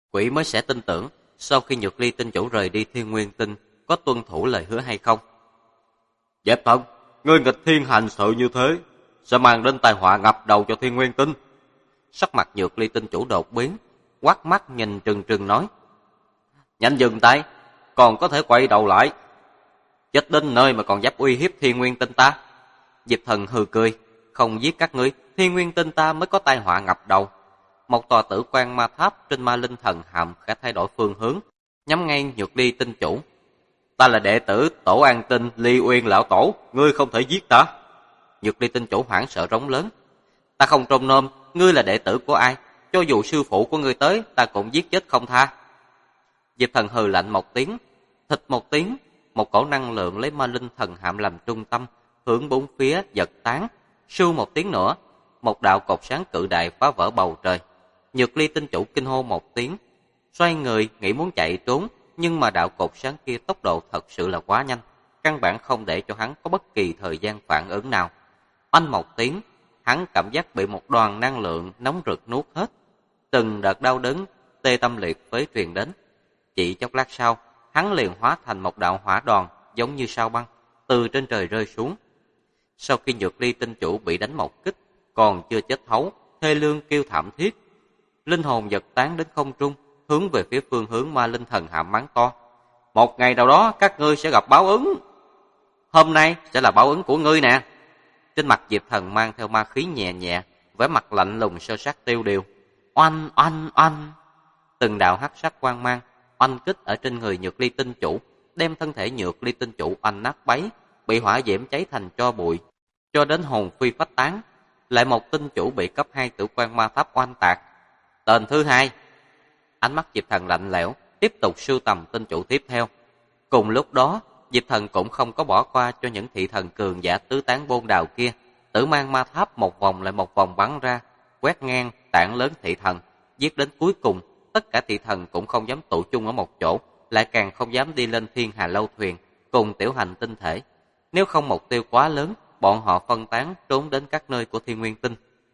quỷ mới sẽ tin tưởng sau khi Nhược Ly tinh chủ rời đi Thiên Nguyên Tinh có tuân thủ lời hứa hay không. Diệp Thần, ngươi nghịch thiên hành sự như thế sẽ mang đến tai họa ngập đầu cho Thiên Nguyên Tinh. Sắc mặt Nhược Ly tinh chủ đột biến, quát mắt nhìn trừng trừng nói: Nhanh dừng tay, còn có thể quay đầu lại. Chết đến nơi mà còn dám uy hiếp Thiên Nguyên Tinh ta. Diệp Thần hừ cười: Không giết các ngươi, Thiên Nguyên Tinh ta mới có tai họa ngập đầu. Một tòa tử quan ma tháp trên Ma Linh Thần Hạm khẽ thay đổi phương hướng, nhắm ngay Nhược Ly tinh chủ. Ta là đệ tử Tổ An Tinh Ly Uyên lão tổ, ngươi không thể giết ta. Nhược Ly tinh chủ hoảng sợ rống lớn: Ta không trông nom ngươi là đệ tử của ai, cho dù sư phụ của ngươi tới, ta cũng giết chết không tha. Diệp Thần hừ lạnh một tiếng, thịch một tiếng, một cổ năng lượng lấy Ma Linh Thần Hạm làm trung tâm, hướng bốn phía giật tán. Sưu một tiếng nữa, một đạo cột sáng cự đại phá vỡ bầu trời. Nhược Ly tinh chủ kinh hô một tiếng, xoay người nghĩ muốn chạy trốn, nhưng mà đạo cột sáng kia tốc độ thật sự là quá nhanh, căn bản không để cho hắn có bất kỳ thời gian phản ứng nào. Oanh một tiếng, hắn cảm giác bị một đoàn năng lượng nóng rực nuốt hết. Từng đợt đau đớn tê tâm liệt phế truyền đến. Chỉ chốc lát sau, hắn liền hóa thành một đạo hỏa đoàn giống như sao băng từ trên trời rơi xuống. Sau khi Nhược Ly tinh chủ bị đánh một kích, còn chưa chết thấu, thê lương kêu thảm thiết. Linh hồn giật tán đến không trung, hướng về phía phương hướng Ma Linh Thần Hạm mắng to: Một ngày nào đó các ngươi sẽ gặp báo ứng. Hôm nay sẽ là báo ứng của ngươi nè. Trên mặt Diệp Thần mang theo ma khí nhẹ nhẹ, vẻ mặt lạnh lùng sơ sát tiêu điều. Oanh oanh oanh, từng đạo hắc sắc quang mang oanh kích ở trên người Nhược Ly tinh chủ, đem thân thể Nhược Ly tinh chủ oanh nát bấy, bị hỏa diễm cháy thành tro bụi, cho đến hồn phi phách tán. Lại một tinh chủ bị cấp 2 tử quan ma tháp oanh tạc. Tên thứ hai. Ánh mắt Diệp Thần lạnh lẽo, tiếp tục sưu tầm tinh chủ tiếp theo. Cùng lúc đó, Diệp Thần cũng không có bỏ qua cho những thị thần cường giả tứ tán bôn đào kia. Tử mang ma tháp một vòng lại một vòng bắn ra, quét ngang tảng lớn thị thần, giết đến cuối cùng, tất cả thị thần cũng không dám tụ chung ở một chỗ, lại càng không dám đi lên Thiên Hà Lâu Thuyền cùng tiểu hành tinh thể. Nếu không mục tiêu quá lớn, bọn họ phân tán trốn đến các nơi của Thiên Nguyên Tinh.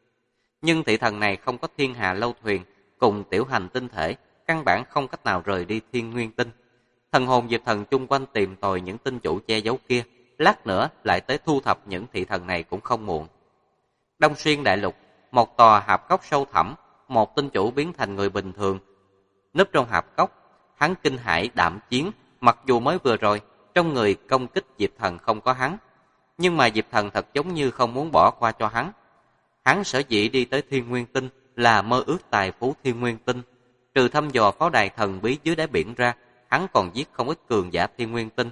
Nhưng thị thần này không có Thiên Hà Lâu Thuyền cùng tiểu hành tinh thể, căn bản không cách nào rời đi Thiên Nguyên Tinh. Thần hồn Diệp Thần chung quanh tìm tòi những tinh chủ che giấu kia, lát nữa lại tới thu thập những thị thần này cũng không muộn. Đông Xuyên Đại Lục, một tòa hạp cốc sâu thẳm, một tinh chủ biến thành người bình thường, núp trong hạp cốc. Hắn kinh hãi đạm chiến, mặc dù mới vừa rồi trong người công kích Diệp Thần không có hắn, nhưng mà Diệp Thần thật giống như không muốn bỏ qua cho hắn. Hắn sở dĩ đi tới Thiên Nguyên Tinh là mơ ước tài phú Thiên Nguyên Tinh. Trừ thăm dò pháo đài thần bí dưới đáy biển ra, hắn còn giết không ít cường giả Thiên Nguyên Tinh.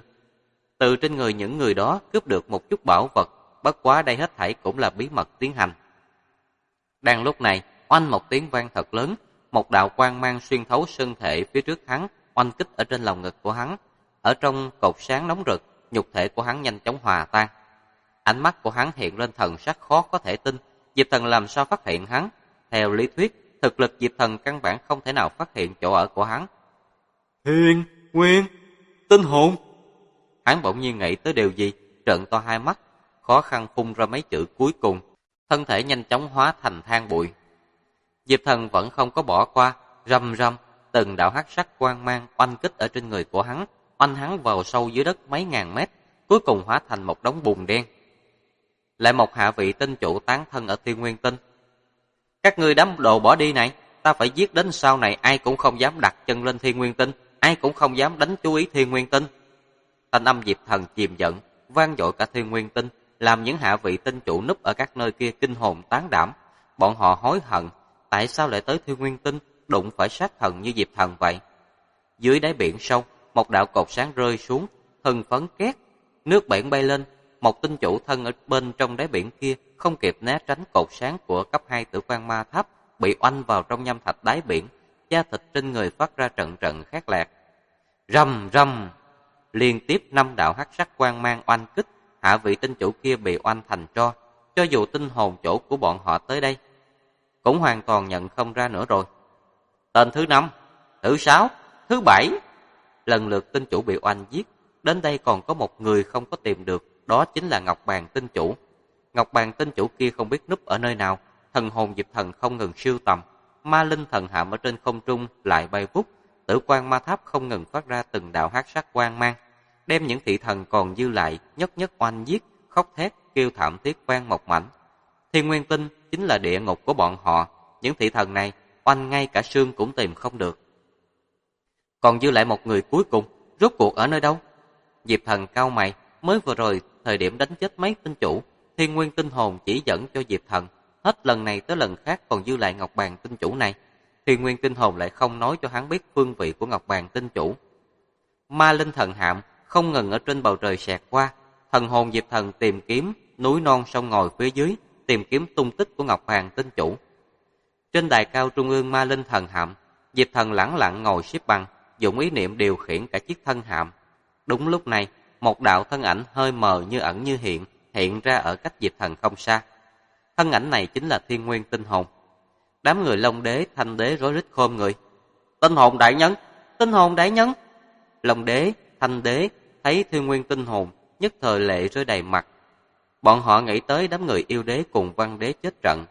Từ trên người những người đó cướp được một chút bảo vật, bất quá đây hết thảy cũng là bí mật tiến hành. Đang lúc này, oanh một tiếng vang thật lớn, một đạo quang mang xuyên thấu thân thể phía trước hắn, oanh kích ở trên lồng ngực của hắn. Ở trong cột sáng nóng rực, nhục thể của hắn nhanh chóng hòa tan. Ánh mắt của hắn hiện lên thần sắc khó có thể tin. Diệp Thần làm sao phát hiện hắn? Theo lý thuyết, thực lực Diệp Thần căn bản không thể nào phát hiện chỗ ở của hắn. Thiên Nguyên Tinh hồn. Hắn bỗng nhiên nghĩ tới điều gì, trợn to hai mắt, khó khăn phun ra mấy chữ cuối cùng, thân thể nhanh chóng hóa thành than bụi. Diệp Thần vẫn không có bỏ qua, rầm rầm, từng đạo hắc sắc quang mang oanh kích ở trên người của hắn, oanh hắn vào sâu dưới đất mấy ngàn mét, cuối cùng hóa thành một đống bùn đen. Lại một hạ vị tinh chủ tán thân ở Thiên Nguyên Tinh. Các ngươi đám đồ bỏ đi này, ta phải giết đến sau này ai cũng không dám đặt chân lên Thiên Nguyên Tinh, ai cũng không dám đánh chú ý Thiên Nguyên Tinh. Thanh âm Diệp Thần chìm giận, vang dội cả Thiên Nguyên Tinh, làm những hạ vị tinh chủ núp ở các nơi kia kinh hồn tán đảm. Bọn họ hối hận, tại sao lại tới Thiên Nguyên Tinh, đụng phải sát thần như Diệp Thần vậy. Dưới đáy biển sâu, một đạo cột sáng rơi xuống, hừng phấn két, nước biển bay lên. Một tinh chủ thân ở bên trong đáy biển kia không kịp né tránh cột sáng của cấp 2 tử quan ma tháp, bị oanh vào trong nham thạch đáy biển, da thịt trên người phát ra trận trận khét lẹt. Rầm rầm, liên tiếp 5 đạo hắc sắc quang mang oanh kích, hạ vị tinh chủ kia bị oanh thành tro. Cho dù tinh hồn chỗ của bọn họ tới đây, cũng hoàn toàn nhận không ra nữa rồi. Tên thứ 5, thứ 6, thứ 7, lần lượt tinh chủ bị oanh giết. Đến đây còn có một người không có tìm được, đó chính là Ngọc Bàn tinh chủ. Ngọc Bàn tinh chủ kia không biết núp ở nơi nào, thần hồn Diệp Thần không ngừng sưu tầm. ma linh thần hạm ở trên không trung lại bay vút, tử quan ma tháp không ngừng phát ra từng đạo hắc sắc quang mang, đem những thị thần còn dư lại nhất nhất oanh giết, khóc thét kêu thảm thiết vang một mảnh. Thiên Nguyên Tinh chính là địa ngục của bọn họ, những thị thần này oanh ngay cả xương cũng tìm không được. Còn dư lại một người cuối cùng, rốt cuộc ở nơi đâu? Diệp Thần cau mày, mới vừa rồi thời điểm đánh chết mấy tinh chủ, Thiên Nguyên Tinh hồn chỉ dẫn cho Diệp Thần, hết lần này tới lần khác còn dư lại ngọc bàn tinh chủ này. Thiên Nguyên Tinh hồn lại không nói cho hắn biết phương vị của ngọc bàn tinh chủ. Ma linh thần hạm không ngừng ở trên bầu trời xẹt qua, thần hồn Diệp Thần tìm kiếm núi non sông ngòi phía dưới, tìm kiếm tung tích của ngọc bàn tinh chủ. Trên đài cao trung ương ma linh thần hạm, Diệp Thần lẳng lặng ngồi xếp bằng, dùng ý niệm điều khiển cả chiếc thân hạm. Đúng lúc này, một đạo thân ảnh hơi mờ như ẩn như hiện ra ở cách Diệp Thần không xa. Thân ảnh này chính là Thiên Nguyên Tinh hồn. Đám người Long Đế, Thanh Đế rối rít khom người. Tinh hồn đại nhân, tinh hồn đại nhân. Long Đế, Thanh Đế thấy Thiên Nguyên Tinh hồn, nhất thời lệ rơi đầy mặt. Bọn họ nghĩ tới đám người Yêu Đế cùng Văn Đế chết trận.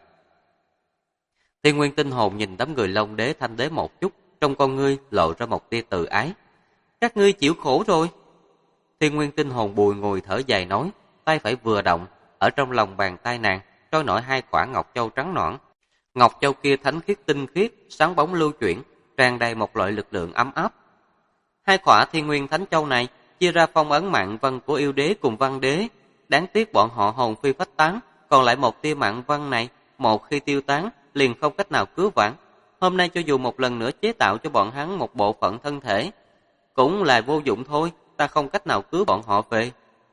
Thiên Nguyên Tinh hồn nhìn đám người Long Đế, Thanh Đế một chút, trong con ngươi lộ ra một tia từ ái. Các ngươi chịu khổ rồi. Thiên Nguyên Tinh hồn bùi ngùi thở dài nói, tay phải vừa động, ở trong lòng bàn tay nàng trôi nổi hai quả ngọc châu trắng nõn. Ngọc châu kia thánh khiết tinh khiết, sáng bóng lưu chuyển, tràn đầy một loại lực lượng ấm áp. Hai quả Thiên Nguyên Thánh Châu này chia ra phong ấn mạng văn của Yêu Đế cùng Văn Đế, đáng tiếc bọn họ hồn phi phách tán, còn lại một tia mạng văn này, một khi tiêu tán liền không cách nào cứu vãn. Hôm nay cho dù một lần nữa chế tạo cho bọn hắn một bộ phận thân thể, cũng là vô dụng thôi, ta không cách nào cứu bọn họ về.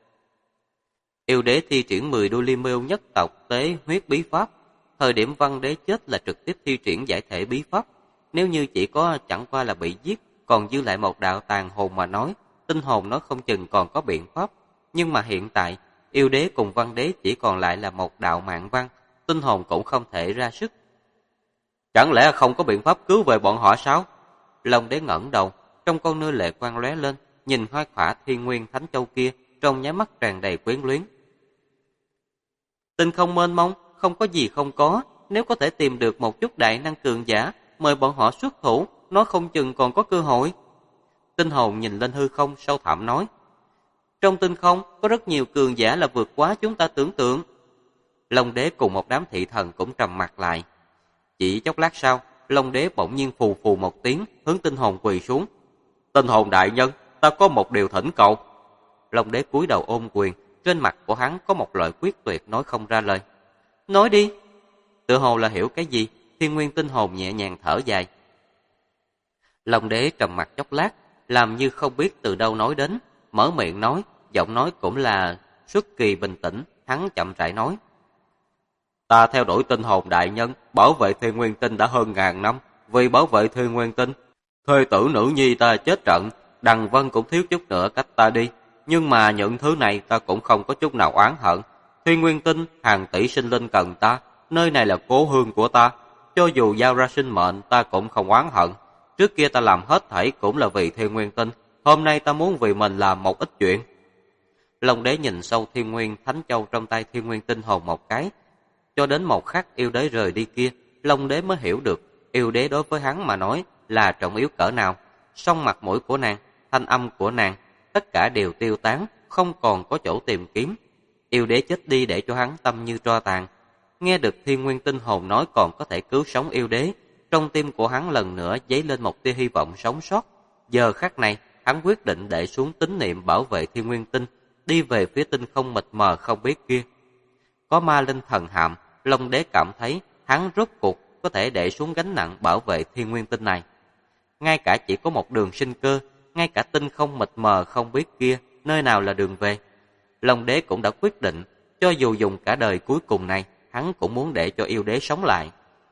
Yêu Đế thi triển 10 đô ly miêu nhất tộc tế huyết bí pháp. Thời điểm Văn Đế chết là trực tiếp thi triển giải thể bí pháp. Nếu như chỉ có chẳng qua là bị giết, còn dư lại một đạo tàn hồn mà nói, tinh hồn nó không chừng còn có biện pháp. Nhưng mà hiện tại, Yêu Đế cùng Văn Đế chỉ còn lại là một đạo mạng văn, tinh hồn cũng không thể ra sức. Chẳng lẽ không có biện pháp cứu về bọn họ sao? Long Đế ngẩng đầu, trong con ngươi lệ quang lóe lên, nhìn hai khỏa Thiên Nguyên Thánh Châu kia, trong nháy mắt tràn đầy quyến luyến. Tinh không mênh mông, không có gì không có, nếu có thể tìm được một chút đại năng cường giả, mời bọn họ xuất thủ, nó không chừng còn có cơ hội. Tinh hồn nhìn lên hư không sâu thẳm nói, trong tinh không có rất nhiều cường giả là vượt quá chúng ta tưởng tượng. Long Đế cùng một đám thị thần cũng trầm mặt lại. Chỉ chốc lát sau, Long Đế bỗng nhiên phù phù một tiếng, hướng tinh hồn quỳ xuống. Tinh hồn đại nhân, ta có một điều thỉnh cầu. Long Đế cúi đầu ôm quyền, trên mặt của hắn có một loại quyết tuyệt nói không ra lời. Nói đi. Tựa hồ là hiểu cái gì, Thiên Nguyên Tinh hồn nhẹ nhàng thở dài. Long Đế trầm mặt chốc lát, làm như không biết từ đâu nói đến, mở miệng nói, giọng nói cũng là xuất kỳ bình tĩnh, hắn chậm rãi nói. Ta theo đuổi tinh hồn đại nhân, bảo vệ Thiên Nguyên Tinh đã hơn 1000 năm, vì bảo vệ Thiên Nguyên Tinh, thê tử nữ nhi ta chết trận, Đằng Vân cũng thiếu chút nữa cách ta đi, nhưng mà những thứ này ta cũng không có chút nào oán hận. Thiên Nguyên Tinh, hàng tỷ sinh linh cần ta, nơi này là cố hương của ta, cho dù giao ra sinh mệnh ta cũng không oán hận. Trước kia ta làm hết thảy cũng là vì Thiên Nguyên Tinh, hôm nay ta muốn vì mình làm một ít chuyện. Long Đế nhìn sâu Thiên Nguyên Thánh Châu trong tay Thiên Nguyên Tinh hồn một cái, cho đến một khắc Yêu Đế rời đi kia, Long Đế mới hiểu được Yêu Đế đối với hắn mà nói là trọng yếu cỡ nào. Song mặt mũi của nàng, thanh âm của nàng, tất cả đều tiêu tán, không còn có chỗ tìm kiếm. Yêu Đế chết đi để cho hắn tâm như tro tàn. Nghe được Thiên Nguyên Tinh hồn nói còn có thể cứu sống Yêu Đế, trong tim của hắn lần nữa dấy lên một tia hy vọng sống sót. Giờ khắc này, hắn quyết định để xuống tín niệm bảo vệ Thiên Nguyên Tinh, đi về phía tinh không mịt mờ không biết kia. Có ma linh thần hạm, Long Đế cảm thấy hắn rốt cuộc có thể để xuống gánh nặng bảo vệ Thiên Nguyên Tinh này. Ngay cả chỉ có một đường sinh cơ, ngay cả tinh không mịt mờ không biết kia, nơi nào là đường về. Long Đế cũng đã quyết định, cho dù dùng cả đời cuối cùng này, hắn cũng muốn để cho Yêu Đế sống lại.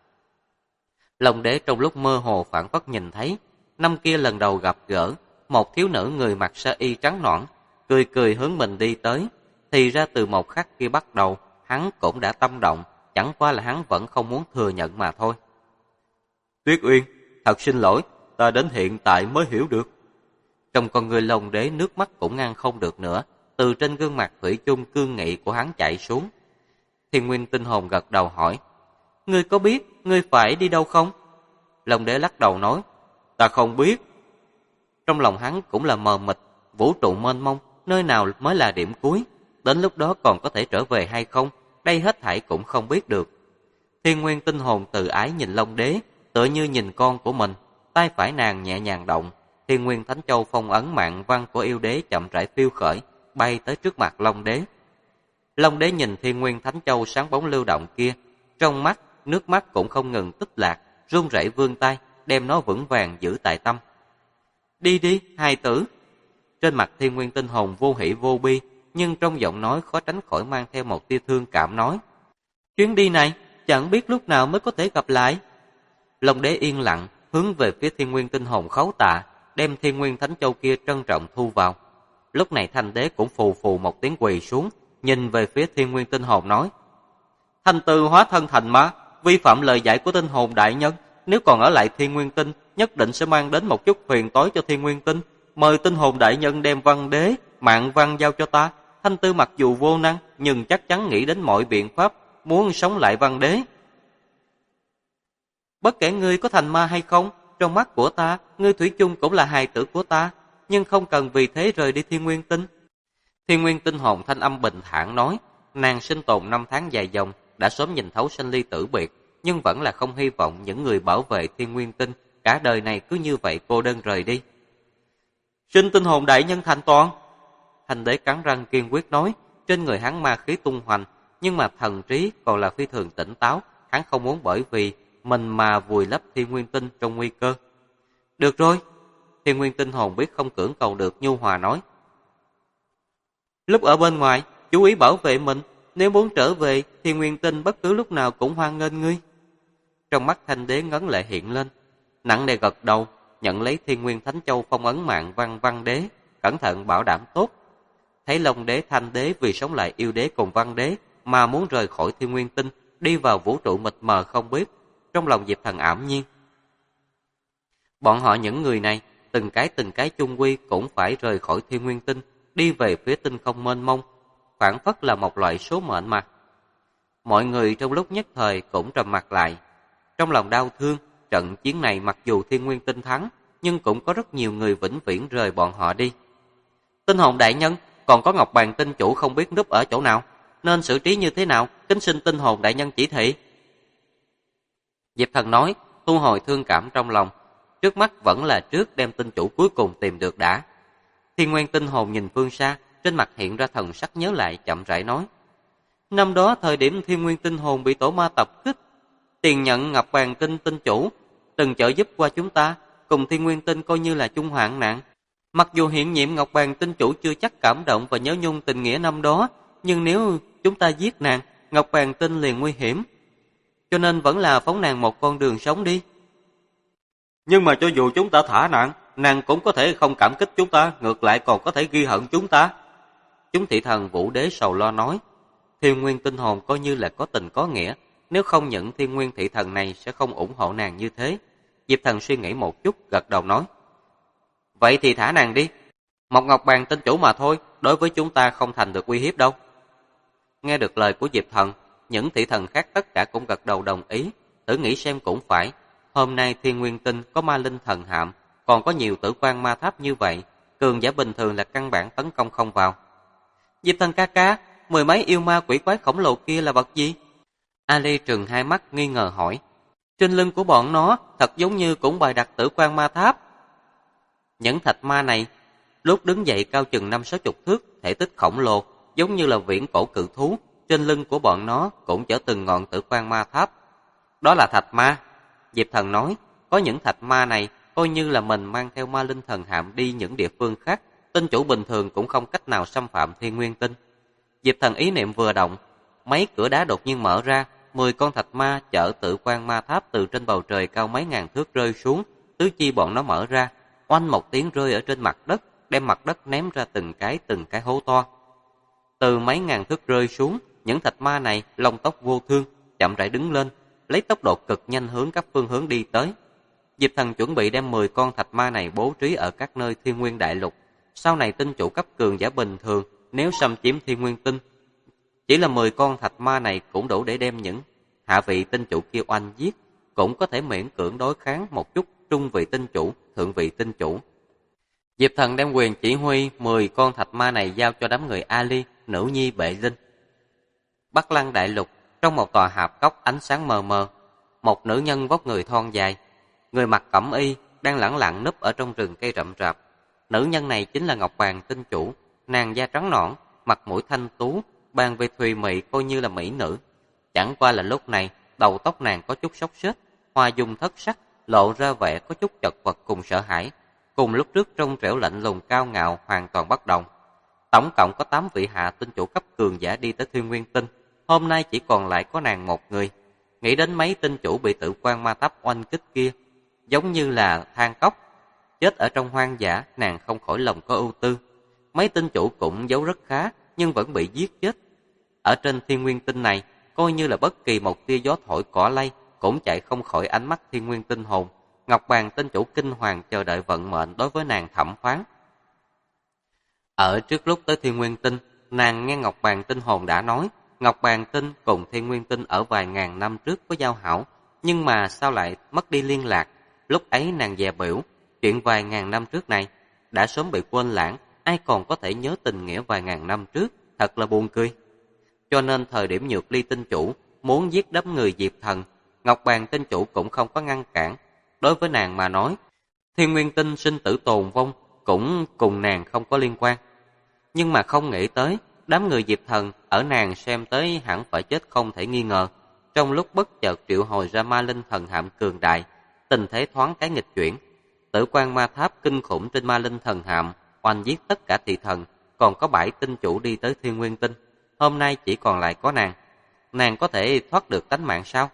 Long Đế trong lúc mơ hồ phảng phất nhìn thấy, năm kia lần đầu gặp gỡ, một thiếu nữ người mặc sa y trắng nõn, cười cười hướng mình đi tới. Thì ra từ một khắc kia bắt đầu, hắn cũng đã tâm động, chẳng qua là hắn vẫn không muốn thừa nhận mà thôi. Tuyết Uyên, thật xin lỗi, ta đến hiện tại mới hiểu được. Trong con người Long Đế nước mắt cũng ngăn không được nữa, từ trên gương mặt thủy chung cương nghị của hắn chảy xuống. Thiên Nguyên Tinh hồn gật đầu hỏi, ngươi có biết ngươi phải đi đâu không? Long đế lắc đầu nói, ta không biết. Trong lòng hắn cũng là mờ mịt, vũ trụ mênh mông, nơi nào mới là điểm cuối, đến lúc đó còn có thể trở về hay không, đây hết thảy cũng không biết được. Thiên Nguyên tinh hồn từ ái nhìn Long đế, tựa như nhìn con của mình, tay phải nàng nhẹ nhàng động, Thiên Nguyên Thánh Châu phong ấn mạng văn của yêu đế chậm rãi phiêu khởi, bay tới trước mặt Long đế. Long đế nhìn Thiên Nguyên Thánh Châu sáng bóng lưu động kia, trong mắt, nước mắt cũng không ngừng tích lạc, run rẩy vươn tay, đem nó vững vàng giữ tại tâm. Đi đi, hài tử. Trên mặt Thiên Nguyên tinh hồn vô hỷ vô bi, nhưng trong giọng nói khó tránh khỏi mang theo một tia thương cảm nói. Chuyến đi này, chẳng biết lúc nào mới có thể gặp lại. Long đế yên lặng, hướng về phía Thiên Nguyên tinh hồn khấu tạ, đem Thiên Nguyên Thánh Châu kia trân trọng thu vào. Lúc này Thanh đế cũng phù phù một tiếng quỳ xuống, nhìn về phía Thiên Nguyên tinh hồn nói. Thanh Tư hóa thân thành ma, vi phạm lời dạy của tinh hồn đại nhân, nếu còn ở lại Thiên Nguyên tinh, nhất định sẽ mang đến một chút phiền toái cho Thiên Nguyên tinh. Mời tinh hồn đại nhân đem văn đế, mạng văn giao cho ta. Thanh Tư mặc dù vô năng, nhưng chắc chắn nghĩ đến mọi biện pháp, muốn sống lại văn đế. Bất kể ngươi có thành ma hay không, trong mắt của ta, ngươi thủy chung cũng là hài tử của ta, nhưng không cần vì thế rời đi Thiên Nguyên tinh. Thiên Nguyên tinh hồn thanh âm bình thản nói, nàng sinh tồn 5 tháng dài dòng, đã sớm nhìn thấu sinh ly tử biệt, nhưng vẫn là không hy vọng những người bảo vệ Thiên Nguyên tinh cả đời này cứ như vậy cô đơn rời đi. Xin tinh hồn đại nhân thành toàn. Thanh đế cắn răng kiên quyết nói, trên người hắn ma khí tung hoành, nhưng mà thần trí còn là phi thường tỉnh táo, hắn không muốn bởi vì mình mà vùi lấp Thiên Nguyên tinh trong nguy cơ. Được rồi. Thiên Nguyên tinh hồn biết không cưỡng cầu được, nhu hòa nói. Lúc ở bên ngoài, chú ý bảo vệ mình, nếu muốn trở về, Thiên Nguyên tinh bất cứ lúc nào cũng hoan nghênh ngươi. Trong mắt Thanh đế ngấn lệ hiện lên, nặng nề gật đầu, nhận lấy Thiên Nguyên Thánh Châu phong ấn mạng văn đế, cẩn thận bảo đảm tốt. Thấy Long đế Thanh đế vì sống lại yêu đế cùng văn đế mà muốn rời khỏi Thiên Nguyên tinh, đi vào vũ trụ mịt mờ không biết, trong lòng Diệp Thần ảm nhiên. Bọn họ những người này, từng cái chung quy cũng phải rời khỏi Thiên Nguyên tinh, đi về phía tinh không mênh mông, phản phất là một loại số mệnh mà. Mọi người trong lúc nhất thời cũng trầm mặt lại, trong lòng đau thương. Trận chiến này mặc dù Thiên Nguyên tinh thắng, nhưng cũng có rất nhiều người vĩnh viễn rời bọn họ đi. Tinh hồn đại nhân, còn có Ngọc Bàn tinh chủ không biết núp ở chỗ nào, nên xử trí như thế nào, kính xin tinh hồn đại nhân chỉ thị. Diệp Thần nói, thu hồi thương cảm trong lòng, trước mắt vẫn là trước đem tinh chủ cuối cùng tìm được đã. Thiên Nguyên tinh hồn nhìn phương xa, trên mặt hiện ra thần sắc nhớ lại, chậm rãi nói. Năm đó thời điểm Thiên Nguyên tinh hồn bị tổ ma tập kích, tiền nhận Ngọc Bàn tinh tinh chủ từng trợ giúp qua chúng ta, cùng Thiên Nguyên tinh coi như là chung hoạn nạn. Mặc dù hiện nhiệm Ngọc Bàn tinh chủ chưa chắc cảm động và nhớ nhung tình nghĩa năm đó, nhưng nếu chúng ta giết nàng, Ngọc Bàn tinh liền nguy hiểm. Cho nên vẫn là phóng nàng một con đường sống đi. Nhưng mà cho dù chúng ta thả nàng cũng có thể không cảm kích chúng ta, ngược lại còn có thể ghi hận chúng ta. Chúng thị thần Vũ Đế sầu lo nói, Thiên Nguyên tinh hồn coi như là có tình có nghĩa, nếu không những Thiên Nguyên thị thần này sẽ không ủng hộ nàng như thế. Diệp Thần suy nghĩ một chút, gật đầu nói, vậy thì thả nàng đi. Một Ngọc Bàn tinh chủ mà thôi, đối với chúng ta không thành được uy hiếp đâu. Nghe được lời của Diệp Thần, những thị thần khác tất cả cũng gật đầu đồng ý. Thử nghĩ xem cũng phải, hôm nay Thiên Nguyên tinh có ma linh thần hạm, còn có nhiều tử quan ma tháp như vậy, cường giả bình thường là căn bản tấn công không vào. Diệp Thần ca ca, 10 mấy yêu ma quỷ quái khổng lồ kia là vật gì? Ali trừng hai mắt nghi ngờ hỏi. Trên lưng của bọn nó thật giống như cũng bày đặt tử quan ma tháp. Những thạch ma này lúc đứng dậy cao chừng 50-60 thước, thể tích khổng lồ, giống như là viễn cổ cự thú. Trên lưng của bọn nó cũng chở từng ngọn tử quan ma tháp. Đó là thạch ma. Diệp Thần nói, có những thạch ma này coi như là mình mang theo ma linh thần hạm đi những địa phương khác, tinh chủ bình thường cũng không cách nào xâm phạm Thiên Nguyên tinh. Diệp Thần ý niệm vừa động, mấy cửa đá đột nhiên mở ra, 10 con thạch ma chở tử quan ma tháp từ trên bầu trời cao mấy ngàn thước rơi xuống, tứ chi bọn nó mở ra, oanh một tiếng rơi ở trên mặt đất, đem mặt đất ném ra từng cái hố to. Từ mấy ngàn thước rơi xuống, những thạch ma này lông tóc vô thương, chậm rãi đứng lên, lấy tốc độ cực nhanh hướng các phương hướng đi tới. Diệp Thần chuẩn bị đem 10 con thạch ma này bố trí ở các nơi Thiên Nguyên đại lục. Sau này tinh chủ cấp cường giả bình thường nếu xâm chiếm Thiên Nguyên tinh, chỉ là 10 con thạch ma này cũng đủ để đem những hạ vị tinh chủ kia oanh giết. cũng có thể miễn cưỡng đối kháng một chút trung vị tinh chủ, thượng vị tinh chủ. Diệp Thần đem quyền chỉ huy 10 con thạch ma này giao cho đám người Ali, nữ nhi Bệ Linh. Bắc Lăng đại lục, trong một tòa hạp cốc ánh sáng mờ mờ, một nữ nhân vóc người thon dài, người mặc cẩm y, đang lẳng lặng núp ở trong rừng cây rậm rạp. Nữ nhân này chính là Ngọc Bàn tinh chủ, nàng da trắng nõn, mặt mũi thanh tú, bàn về thùy mị coi như là mỹ nữ. Chẳng qua là lúc này, đầu tóc nàng có chút xốc xếch, hoa dung thất sắc, lộ ra vẻ có chút chật vật cùng sợ hãi, cùng lúc trước trong trẻo lạnh lùng cao ngạo hoàn toàn bất đồng. Tổng cộng có 8 vị hạ tinh chủ cấp cường giả đi tới Thiên Nguyên Tinh, hôm nay chỉ còn lại có nàng một người. Nghĩ đến mấy tinh chủ bị Tử Quan Ma Tháp oanh kích kia, giống như là than cốc, chết ở trong hoang dã, nàng không khỏi lòng có ưu tư. Mấy tinh chủ cũng giấu rất khá, nhưng vẫn bị giết chết. Ở trên Thiên Nguyên Tinh này, coi như là bất kỳ một tia gió thổi cỏ lay, cũng chạy không khỏi ánh mắt Thiên Nguyên Tinh hồn. Ngọc Bàn tinh chủ kinh hoàng chờ đợi vận mệnh đối với nàng thẩm phán. Ở trước lúc tới Thiên Nguyên Tinh, nàng nghe Ngọc Bàn tinh hồn đã nói, Ngọc Bàn tinh cùng Thiên Nguyên Tinh ở vài ngàn năm trước có giao hảo, nhưng mà sao lại mất đi liên lạc. Lúc ấy nàng dè bỉu, chuyện vài ngàn năm trước này đã sớm bị quên lãng, ai còn có thể nhớ tình nghĩa vài ngàn năm trước, thật là buồn cười. Cho nên thời điểm Nhược Ly tinh chủ muốn giết đám người Diệp Thần, Ngọc Bàn tinh chủ cũng không có ngăn cản. Đối với nàng mà nói, Thiên Nguyên Tinh sinh tử tồn vong cũng cùng nàng không có liên quan. Nhưng mà không nghĩ tới, đám người Diệp Thần ở nàng xem tới hẳn phải chết không thể nghi ngờ. Trong lúc bất chợt triệu hồi ra ma linh thần hạm cường đại, tình thế thoáng cái nghịch chuyển. Tử Quan Ma Tháp kinh khủng trên ma linh thần hạm oanh giết tất cả thị thần, còn có 7 tinh chủ đi tới Thiên Nguyên Tinh. Hôm nay chỉ còn lại có nàng có thể thoát được tánh mạng sao?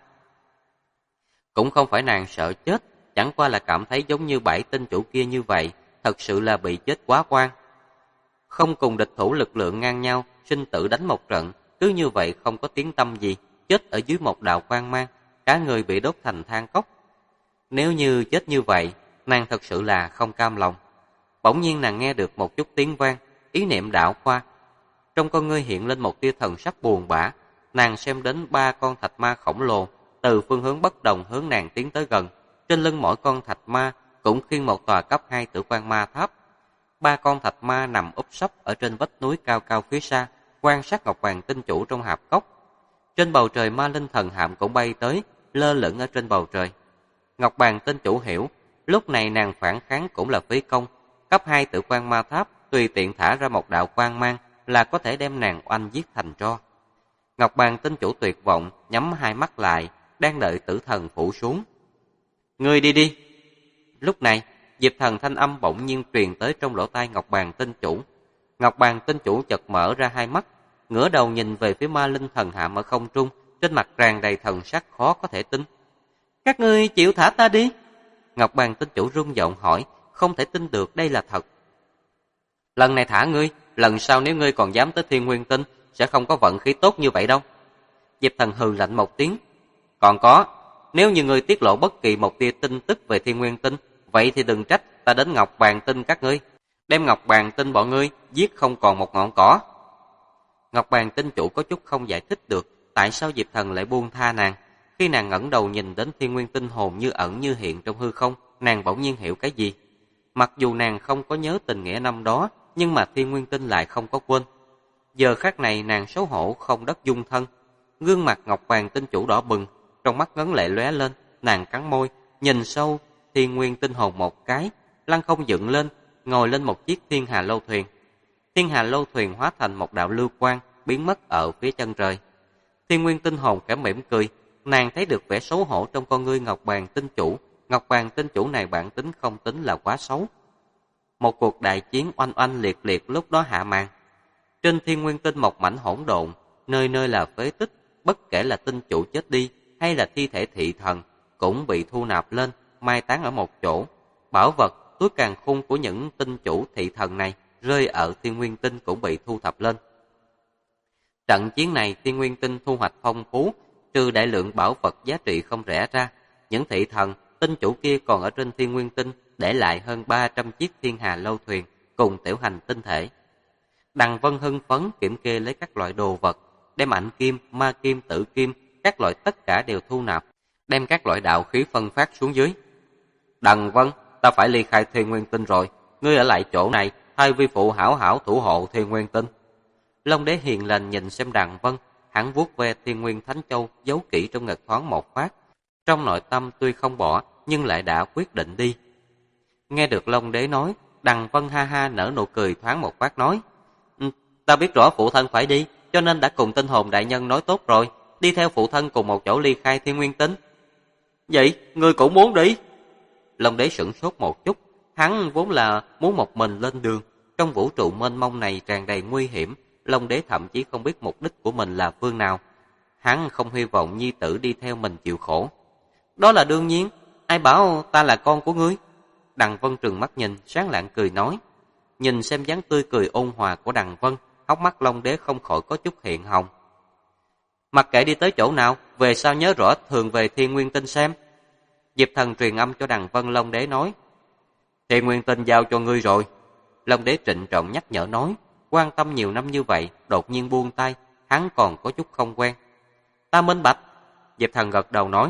Cũng không phải nàng sợ chết, chẳng qua là cảm thấy giống như 7 tinh chủ kia như vậy, thật sự là bị chết quá oan. Không cùng địch thủ lực lượng ngang nhau, sinh tử đánh một trận, cứ như vậy không có tiếng tăm gì, chết ở dưới một đạo quang mang, cả người bị đốt thành than cốc. Nếu như chết như vậy, nàng thật sự là không cam lòng. Bỗng nhiên nàng nghe được một chút tiếng vang, ý niệm đảo qua. Trong con ngươi hiện lên một tia thần sắc buồn bã, nàng xem đến 3 con thạch ma khổng lồ, từ phương hướng bất đồng hướng nàng tiến tới gần. Trên lưng mỗi con thạch ma cũng khiêng một tòa cấp 2 Tử Quan Ma Tháp. 3 con thạch ma nằm úp sấp ở trên vách núi cao cao phía xa, quan sát Ngọc Hoàng tinh chủ trong hạp cốc. Trên bầu trời ma linh thần hạm cũng bay tới, lơ lửng ở trên bầu trời. Ngọc Bàn tinh chủ hiểu, lúc này nàng phản kháng cũng là phí công. Cấp 2 Tử Quan Ma Tháp tùy tiện thả ra một đạo quang mang là có thể đem nàng oanh giết thành tro. Ngọc Bàn tinh chủ tuyệt vọng, nhắm hai mắt lại, đang đợi tử thần phủ xuống. Ngươi đi đi. Lúc này, Diệp Thần thanh âm bỗng nhiên truyền tới trong lỗ tai Ngọc Bàn tinh chủ. Ngọc Bàn tinh chủ chợt mở ra hai mắt, ngửa đầu nhìn về phía ma linh thần hạm ở không trung, trên mặt tràn đầy thần sắc khó có thể tin. Các ngươi chịu thả ta đi. Ngọc Bàn tinh chủ rung giọng hỏi, không thể tin được đây là thật. Lần này thả ngươi, lần sau nếu ngươi còn dám tới Thiên Nguyên Tinh, sẽ không có vận khí tốt như vậy đâu. Diệp Thần hừ lạnh một tiếng. Còn có, nếu như ngươi tiết lộ bất kỳ một tia tin tức về Thiên Nguyên Tinh, vậy thì đừng trách ta đến Ngọc Bàn Tinh các ngươi, đem Ngọc Bàn Tinh bọn ngươi giết không còn một ngọn cỏ. Ngọc Bàn Tinh chủ có chút không giải thích được tại sao Diệp Thần lại buông tha nàng. Khi nàng ngẩng đầu nhìn đến Thiên Nguyên Tinh hồn như ẩn như hiện trong hư không, nàng bỗng nhiên hiểu cái gì. Mặc dù nàng không có nhớ tình nghĩa năm đó, nhưng mà Thiên Nguyên Tinh lại không có quên. Giờ khắc này nàng xấu hổ không đất dung thân, gương mặt Ngọc Bàn Tinh chủ đỏ bừng, trong mắt ngấn lệ lóe lên, nàng cắn môi, nhìn sâu Thiên Nguyên Tinh hồn một cái, lăng không dựng lên, ngồi lên một chiếc Thiên Hà Lâu thuyền. Thiên Hà Lâu thuyền hóa thành một đạo lưu quang, biến mất ở phía chân trời. Thiên Nguyên Tinh hồn khẽ mỉm cười, nàng thấy được vẻ xấu hổ trong con ngươi Ngọc Bàn Tinh chủ. Ngọc Bàn Tinh chủ này bản tính không tính là quá xấu. Một cuộc đại chiến oanh oanh liệt liệt lúc đó hạ màn. Trên Thiên Nguyên Tinh một mảnh hỗn độn, nơi nơi là phế tích, bất kể là tinh chủ chết đi hay là thi thể thị thần cũng bị thu nạp lên, mai táng ở một chỗ. Bảo vật, túi càn khôn của những tinh chủ thị thần này rơi ở Thiên Nguyên Tinh cũng bị thu thập lên. Trận chiến này Thiên Nguyên Tinh thu hoạch phong phú, trừ đại lượng bảo vật giá trị không rẻ ra, những thị thần, tinh chủ kia còn ở trên Thiên Nguyên Tinh để lại hơn 300 chiếc Thiên Hà Lâu thuyền cùng tiểu hành tinh thể. Đằng Vân hưng phấn kiểm kê lấy các loại đồ vật, đem ảnh kim, ma kim, tử kim, các loại tất cả đều thu nạp. đem các loại đạo khí phân phát xuống dưới. Đằng Vân, ta phải ly khai Thiên Nguyên Tinh rồi, ngươi ở lại chỗ này, thay vi phụ hảo hảo thủ hộ Thiên Nguyên Tinh. Long Đế hiền lành nhìn xem Đằng Vân, hắn vuốt ve Thiên Nguyên Thánh Châu giấu kỹ trong ngực thoáng một phát. Trong nội tâm tuy không bỏ, nhưng lại đã quyết định đi. Nghe được Long Đế nói, Đằng Vân ha ha nở nụ cười thoáng một phát nói, ta biết rõ phụ thân phải đi, cho nên đã cùng Tinh Hồn đại nhân nói tốt rồi, đi theo phụ thân cùng một chỗ ly khai Thiên Nguyên Tinh. Vậy, ngươi cũng muốn đi? Long Đế sửng sốt một chút, hắn vốn là muốn một mình lên đường, trong vũ trụ mênh mông này tràn đầy nguy hiểm, Long Đế thậm chí không biết mục đích của mình là phương nào. Hắn không hy vọng nhi tử đi theo mình chịu khổ. Đó là đương nhiên, ai bảo ta là con của ngươi? Đằng Vân trừng mắt nhìn, sáng lạng cười nói. Nhìn xem dáng tươi cười ôn hòa của Đằng Vân, hốc mắt Long Đế không khỏi có chút hiện hồng. Mặc kệ đi tới chỗ nào, về sau nhớ rõ thường về Thiên Nguyên Tinh xem. Diệp Thần truyền âm cho Đằng Vân. Long Đế nói, Thiên Nguyên Tinh giao cho ngươi rồi. Long Đế trịnh trọng nhắc nhở nói, quan tâm nhiều năm như vậy, đột nhiên buông tay, hắn còn có chút không quen. Ta minh bạch. Diệp Thần gật đầu nói,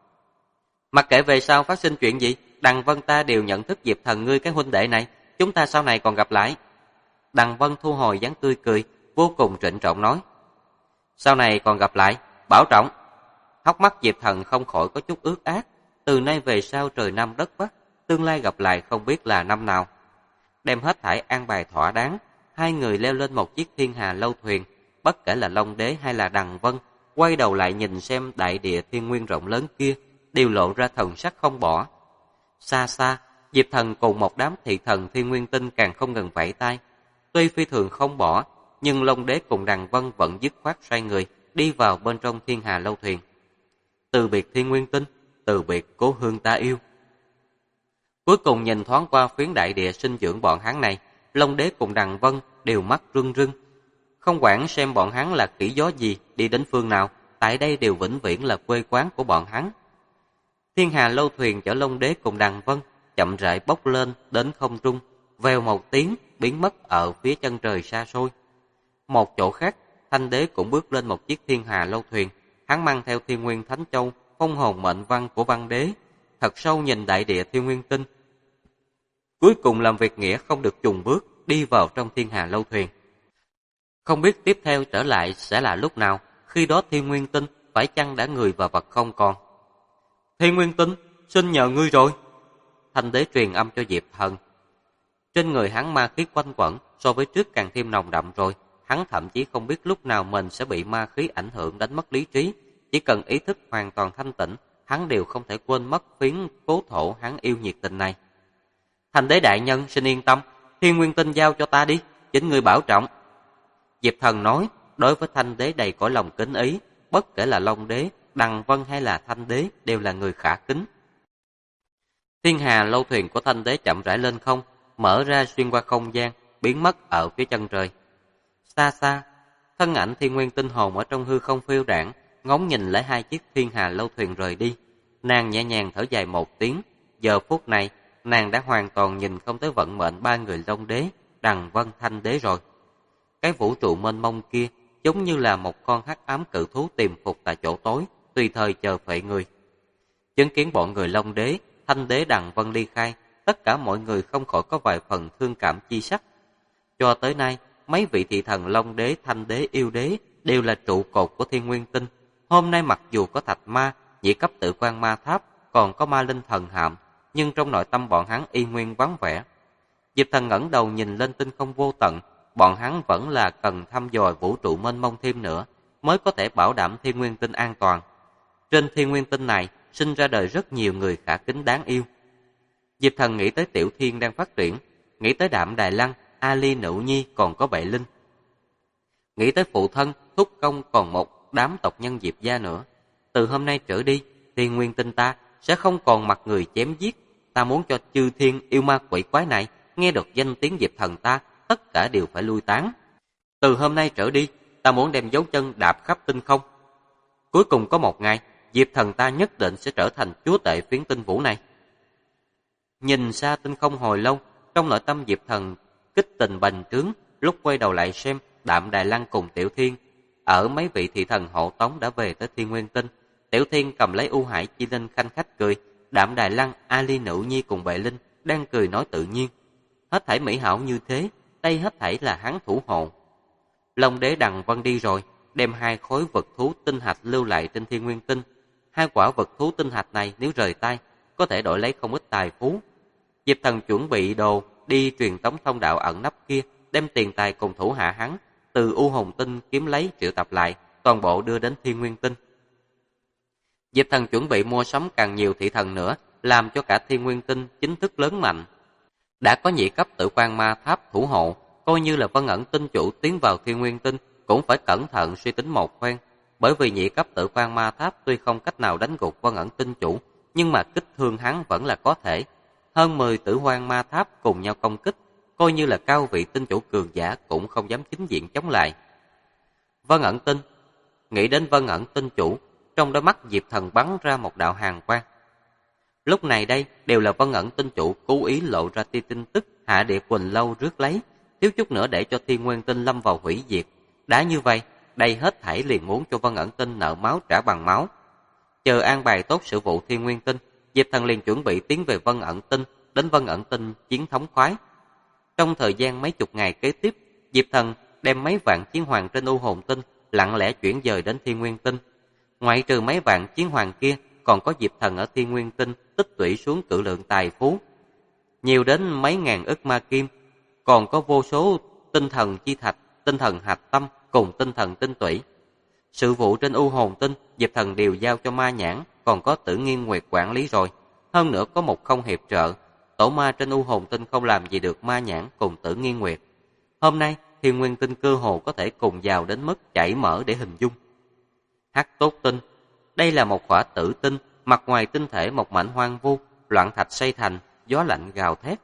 mặc kệ về sau phát sinh chuyện gì, Đằng Vân ta đều nhận thức Diệp Thần ngươi cái huynh đệ này, chúng ta sau này còn gặp lại. Đằng Vân thu hồi dáng tươi cười, vô cùng trịnh trọng nói, sau này còn gặp lại, bảo trọng. Hốc mắt Diệp Thần không khỏi có chút ướt át, từ nay về sau trời Nam đất Bắc, tương lai gặp lại không biết là năm nào. Đem hết thảy an bài thỏa đáng, hai người leo lên một chiếc thiên hà lâu thuyền, bất kể là Long Đế hay là Đằng Vân, quay đầu lại nhìn xem đại địa thiên nguyên rộng lớn kia, đều lộ ra thần sắc không bỏ. Xa xa, Diệp Thần cùng một đám thị thần Thiên Nguyên Tinh càng không ngừng vẫy tay. Tuy phi thường không bỏ, nhưng Long Đế cùng Đằng Vân vẫn dứt khoát xoay người, đi vào bên trong thiên hà lâu thuyền. Từ biệt Thiên Nguyên Tinh, từ biệt cố hương ta yêu. Cuối cùng nhìn thoáng qua phiến đại địa sinh dưỡng bọn hắn này, Long Đế cùng Đằng Vân đều mắt rưng rưng. Không quản xem bọn hắn là khỉ gió gì, đi đến phương nào, tại đây đều vĩnh viễn là quê quán của bọn hắn. Thiên hà lâu thuyền chở Long Đế cùng Đằng Vân chậm rãi bốc lên đến không trung, vèo một tiếng biến mất ở phía chân trời xa xôi. Một chỗ khác, Thanh Đế cũng bước lên một chiếc thiên hà lâu thuyền, hắn mang theo Thiên Nguyên Thánh Châu, phong hồn mệnh văn của Văn Đế, thật sâu nhìn đại địa Thiên Nguyên Tinh. Cuối cùng làm việc nghĩa không được chùn bước, đi vào trong thiên hà lâu thuyền. Không biết tiếp theo trở lại sẽ là lúc nào, khi đó Thiên Nguyên Tinh phải chăng đã người và vật không còn. Thiên Nguyên Tinh, xin nhờ ngươi rồi. Thanh Đế truyền âm cho Diệp Thần. Trên người hắn ma khí quanh quẩn, so với trước càng thêm nồng đậm rồi. Hắn thậm chí không biết lúc nào mình sẽ bị ma khí ảnh hưởng đánh mất lý trí. Chỉ cần ý thức hoàn toàn thanh tĩnh, hắn đều không thể quên mất phiến cố thổ hắn yêu nhiệt tình này. Thanh Đế đại nhân xin yên tâm, Thiên Nguyên Tinh giao cho ta đi, chính ngươi bảo trọng. Diệp Thần nói, đối với Thanh Đế đầy cõi lòng kính ý, bất kể là Long Đế, Đằng Vân hay là Thanh Đế đều là người khả kính. Thiên hà lâu thuyền của Thanh Đế chậm rãi lên không, mở ra xuyên qua không gian, biến mất ở phía chân trời. Xa xa, thân ảnh Thiên Nguyên Tinh hồn ở trong hư không phiêu đãng, ngóng nhìn lấy hai chiếc thiên hà lâu thuyền rời đi. Nàng nhẹ nhàng thở dài một tiếng, giờ phút này, nàng đã hoàn toàn nhìn không tới vận mệnh ba người Long Đế, Đằng Vân, Thanh Đế rồi. Cái vũ trụ mênh mông kia giống như là một con hắc ám cự thú tìm phục tại chỗ tối, tùy thời chờ phệ người. Chứng kiến bọn người Long Đế, Thanh Đế, Đằng Vân ly khai, tất cả mọi người không khỏi có vài phần thương cảm chi sắc. Cho tới nay, mấy vị thị thần Long Đế, Thanh Đế, Yêu Đế đều là trụ cột của Thiên Nguyên Tinh. Hôm nay mặc dù có Thạch Ma, nhị cấp Tự Quan Ma Tháp, còn có Ma Linh Thần Hạm, nhưng trong nội tâm bọn hắn y nguyên vắng vẻ. Diệp Thần ngẩng đầu nhìn lên tinh không vô tận, bọn hắn vẫn là cần thăm dò vũ trụ mênh mông thêm nữa, mới có thể bảo đảm Thiên Nguyên Tinh an toàn. Trên Thiên Nguyên Tinh này, sinh ra đời rất nhiều người khả kính đáng yêu. Diệp Thần nghĩ tới Tiểu Thiên đang phát triển, nghĩ tới Đạm Đài Lăng, Ali Nữ Nhi còn có Bệ Linh. Nghĩ tới phụ thân, thúc công còn một đám tộc nhân Diệp gia nữa. Từ hôm nay trở đi, Thiên Nguyên Tinh ta sẽ không còn mặc người chém giết. Ta muốn cho chư thiên yêu ma quỷ quái này nghe được danh tiếng Diệp Thần ta, tất cả đều phải lui tán. Từ hôm nay trở đi, ta muốn đem dấu chân đạp khắp tinh không. Cuối cùng có một ngày, Diệp Thần ta nhất định sẽ trở thành chúa tể phiến tinh vũ này. Nhìn xa tinh không hồi lâu, trong nội tâm Diệp Thần kích tình bành trướng, lúc quay đầu lại xem, Đạm Đài Lăng cùng Tiểu Thiên ở mấy vị thị thần hộ tống đã về tới Thiên Nguyên Tinh. Tiểu Thiên cầm lấy U Hải Chi Linh khanh khách cười, Đạm Đài Lăng, A Ly Nữ Nhi cùng Bệ Linh đang cười nói tự nhiên. Hết thảy mỹ hảo như thế, đây hết thảy là hắn thủ hộ. Long Đế Đằng Vân đi rồi, đem 2 khối vật thú tinh hạch lưu lại trên Thiên Nguyên Tinh. 2 quả vật thú tinh hạch này nếu rời tay, có thể đổi lấy không ít tài phú. Diệp Thần chuẩn bị đồ đi truyền tống thông đạo ẩn nấp kia, đem tiền tài cùng thủ hạ hắn từ U Hồn Tinh kiếm lấy triệu tập lại, toàn bộ đưa đến Thiên Nguyên Tinh. Diệp Thần chuẩn bị mua sắm càng nhiều thị thần nữa, làm cho cả Thiên Nguyên Tinh chính thức lớn mạnh. Đã có nhị cấp Tử Quan Ma Tháp thủ hộ, coi như là Vân Ẩn Tinh chủ tiến vào Thiên Nguyên Tinh cũng phải cẩn thận suy tính một phen, bởi vì nhị cấp Tử Quan Ma Tháp tuy không cách nào đánh gục Vân Ẩn Tinh chủ, nhưng mà kích thương hắn vẫn là có thể. Hơn 10 Tử Quan Ma Tháp cùng nhau công kích, coi như là cao vị tinh chủ cường giả cũng không dám chính diện chống lại. Vân Ẩn Tinh, nghĩ đến Vân Ẩn Tinh chủ, trong đôi mắt Diệp Thần bắn ra một đạo hàn quang. Lúc này đây đều là Vân Ẩn Tinh chủ cố ý lộ ra tin tức Hạ Địa Quỳnh Lâu rước lấy, thiếu chút nữa để cho Thiên Nguyên Tinh lâm vào hủy diệt. Đã như vậy, đây hết thảy liền muốn cho Vân Ẩn Tinh nợ máu trả bằng máu. Chờ an bài tốt sự vụ Thiên Nguyên Tinh, Diệp Thần liền chuẩn bị tiến về Vân Ẩn Tinh, đến Vân Ẩn Tinh chiến thống khoái. Trong thời gian mấy chục ngày kế tiếp, Diệp Thần đem mấy vạn chiến hoàng trên U Hồn Tinh lặng lẽ chuyển dời đến Thiên Nguyên Tinh. Ngoại trừ mấy vạn chiến hoàng kia, còn có Diệp Thần ở Thiên Nguyên Tinh tích tụy xuống cự lượng tài phú, nhiều đến mấy ngàn ức ma kim, còn có vô số tinh thần chi thạch, tinh thần hạch tâm cùng tinh thần tinh tủy. Sự vụ trên U Hồn Tinh, Diệp Thần đều giao cho Ma Nhãn, còn có Tử Nghiên Nguyệt quản lý rồi. Hơn nữa có một không hiệp trợ, tổ ma trên U Hồn Tinh không làm gì được Ma Nhãn cùng Tử Nghiên Nguyệt. Hôm nay, Thiên Nguyên Tinh cơ hồ có thể cùng vào đến mức chảy mỡ để hình dung. Hắc Tốt Tinh, đây là một quả tử tinh, mặt ngoài tinh thể một mảnh hoang vu, loạn thạch xây thành, gió lạnh gào thét.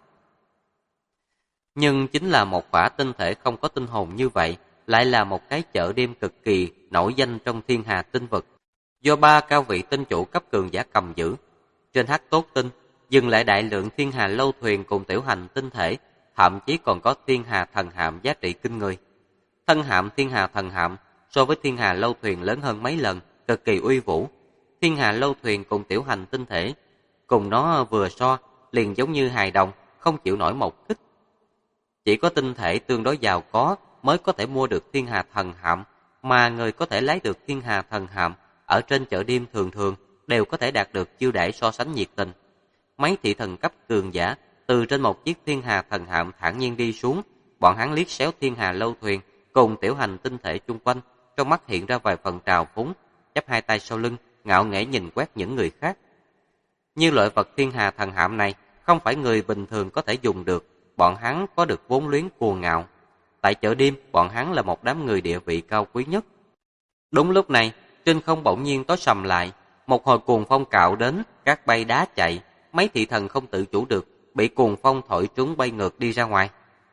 Nhưng chính là một quả tinh thể không có tinh hồn như vậy, lại là một cái chợ đêm cực kỳ nổi danh trong thiên hà tinh vực, do 3 cao vị tinh chủ cấp cường giả cầm giữ. Trên Hắc Tốt Tinh, dừng lại đại lượng thiên hà lâu thuyền cùng tiểu hành tinh thể, thậm chí còn có thiên hà thần hạm giá trị kinh người. Thân hạm thiên hà thần hạm so với thiên hà lâu thuyền lớn hơn mấy lần, cực kỳ uy vũ. Thiên hà lâu thuyền cùng tiểu hành tinh thể, cùng nó vừa so, liền giống như hài đồng, không chịu nổi một kích. Chỉ có tinh thể tương đối giàu có mới có thể mua được thiên hà thần hạm, mà người có thể lấy được thiên hà thần hạm ở trên chợ đêm thường thường đều có thể đạt được chiêu đãi so sánh nhiệt tình. Mấy thị thần cấp cường giả từ trên một chiếc thiên hà thần hạm thản nhiên đi xuống, bọn hắn liếc xéo thiên hà lâu thuyền cùng tiểu hành tinh thể chung quanh, trong mắt hiện ra vài phần trào phúng, chắp hai tay sau lưng, ngạo nghễ nhìn quét những người khác. Như loại vật thiên hà thần hạm này không phải người bình thường có thể dùng được, bọn hắn có được vốn liếng cuồng ngạo. Tại chợ đêm, bọn hắn là một đám người địa vị cao quý nhất. Đúng lúc này, trên không bỗng nhiên tối sầm lại, một hồi cuồng phong cạo đến, cát bay đá chạy, mấy thị thần không tự chủ được, bị cuồng phong thổi trúng bay ngược đi ra ngoài.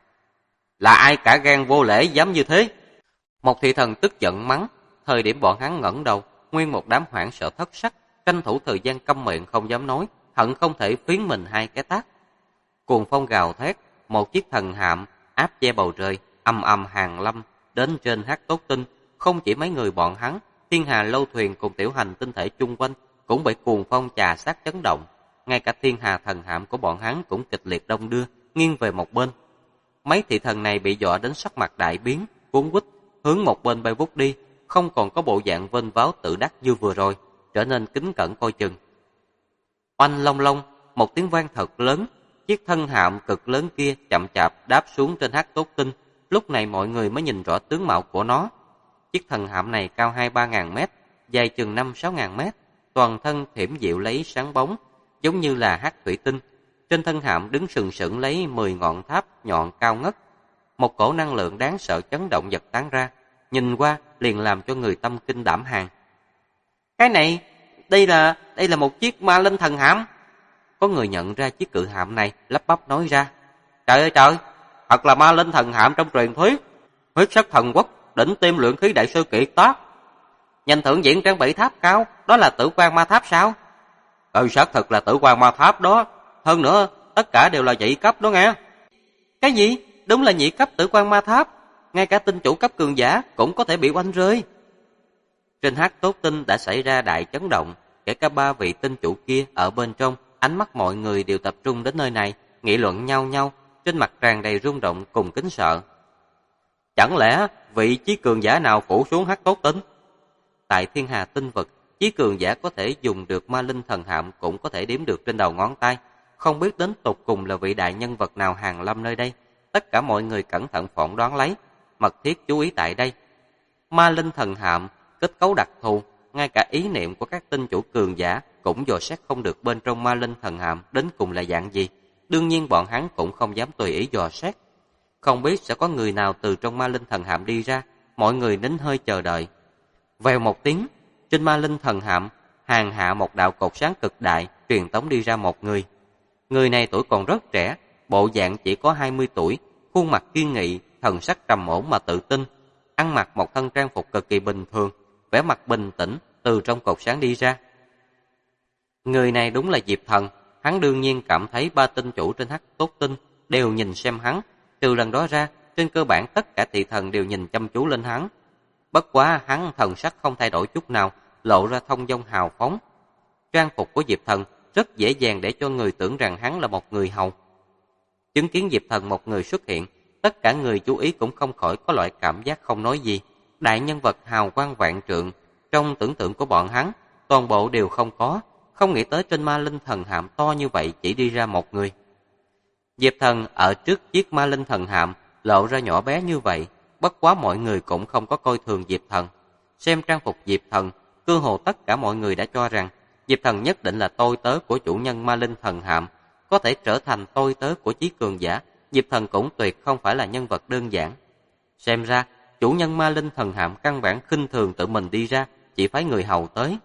Là ai cả gan vô lễ dám như thế? Một thị thần tức giận mắng, thời điểm bọn hắn ngẩng đầu, nguyên một đám hoảng sợ thất sắc, tranh thủ thời gian câm miệng không dám nói, hận không thể phiến mình 2 cái tát. Cuồng phong gào thét, một chiếc thần hạm áp che bầu trời, âm âm hàng lâm đến trên Hắc Tốt Tinh. Không chỉ mấy người bọn hắn, thiên hà lâu thuyền cùng tiểu hành tinh thể chung quanh cũng bị cuồng phong chà sát chấn động. Ngay cả thiên hà thần hạm của bọn hắn cũng kịch liệt đông đưa, nghiêng về một bên. Mấy thị thần này bị dọa đến sắc mặt đại biến, cuống quýt hướng một bên bay vút đi, không còn có bộ dạng vênh váo tự đắc như vừa rồi, trở nên kính cẩn coi chừng. Oanh long long, một tiếng vang thật lớn, chiếc thân hạm cực lớn kia chậm chạp đáp xuống trên Hắc Tốt Tinh. Lúc này mọi người mới nhìn rõ tướng mạo của nó. Chiếc thần hạm này cao 2-3 ngàn mét, dài chừng 5-6 ngàn mét, toàn thân thiểm diệu lấy sáng bóng, giống như là hắc thủy tinh. Trên thân hạm đứng sừng sững lấy 10 ngọn tháp nhọn cao ngất. Một cổ năng lượng đáng sợ chấn động giật tán ra, nhìn qua liền làm cho người tâm kinh đảm hàng. Cái này, đây là một chiếc ma linh thần hạm. Có người nhận ra chiếc cự hạm này, lắp bắp nói ra. Trời ơi trời, thật là ma linh thần hạm trong truyền thuyết. Huyết sắc thần quốc, đỉnh tiêm luyện khí đại sư kiệt tác. Nhìn thượng diện trang bị tháp cao, đó là Tử Quan Ma Tháp sao? Xác thực là Tử Quan Ma Tháp đó. Hơn nữa, tất cả đều là nhị cấp đó nghe. Cái gì? Đúng là nhị cấp Tử Quan Ma Tháp. Ngay cả tinh chủ cấp cường giả cũng có thể bị oanh rơi. Trên Hắc Tốt Tinh đã xảy ra đại chấn động, kể cả ba vị tinh chủ kia ở bên trong, ánh mắt mọi người đều tập trung đến nơi này, nghị luận nhau nhau, trên mặt tràn đầy rung động cùng kính sợ. Chẳng lẽ vị chí cường giả nào phủ xuống Hắc Tốt Tinh? Tại Thiên Hà Tinh vực, chí cường giả có thể dùng được ma linh thần hạm cũng có thể đếm được trên đầu ngón tay, không biết đến tột cùng là vị đại nhân vật nào hàng lâm nơi đây. Tất cả mọi người cẩn thận phỏng đoán lấy, mật thiết chú ý tại đây. Ma linh thần hạm, kết cấu đặc thù, ngay cả ý niệm của các tinh chủ cường giả cũng dò xét không được bên trong ma linh thần hạm đến cùng là dạng gì. Đương nhiên bọn hắn cũng không dám tùy ý dò xét. Không biết sẽ có người nào từ trong ma linh thần hạm đi ra, mọi người nín hơi chờ đợi. Vèo một tiếng, trên ma linh thần hạm, hàng hạ một đạo cột sáng cực đại, truyền tống đi ra một người. Người này tuổi còn rất trẻ, bộ dạng chỉ có 20 tuổi, khuôn mặt kiên nghị, thần sắc trầm ổn mà tự tin, ăn mặc một thân trang phục cực kỳ bình thường, vẻ mặt bình tĩnh từ trong cột sáng đi ra. Người này đúng là Diệp Thần, hắn đương nhiên cảm thấy ba tinh chủ trên Hắc Tốt Tinh đều nhìn xem hắn, trừ lần đó ra, trên cơ bản tất cả thị thần đều nhìn chăm chú lên hắn. Bất quá hắn thần sắc không thay đổi chút nào, lộ ra thông dong hào phóng. Trang phục của Diệp Thần rất dễ dàng để cho người tưởng rằng hắn là một người hầu. Chứng kiến Diệp Thần một người xuất hiện, tất cả người chú ý cũng không khỏi có loại cảm giác không nói gì. Đại nhân vật hào quang vạn trượng, trong tưởng tượng của bọn hắn, toàn bộ đều không có, không nghĩ tới trên ma linh thần hạm to như vậy chỉ đi ra một người. Diệp Thần ở trước chiếc ma linh thần hạm, lộ ra nhỏ bé như vậy, bất quá mọi người cũng không có coi thường Diệp Thần. Xem trang phục Diệp Thần, cơ hồ tất cả mọi người đã cho rằng Diệp Thần nhất định là tôi tớ của chủ nhân ma linh thần hạm, có thể trở thành tôi tớ của chí cường giả. Diệp Thần cũng tuyệt không phải là nhân vật đơn giản. Xem ra, chủ nhân ma linh thần hạm căn bản khinh thường tự mình đi ra, chỉ phái người hầu tới.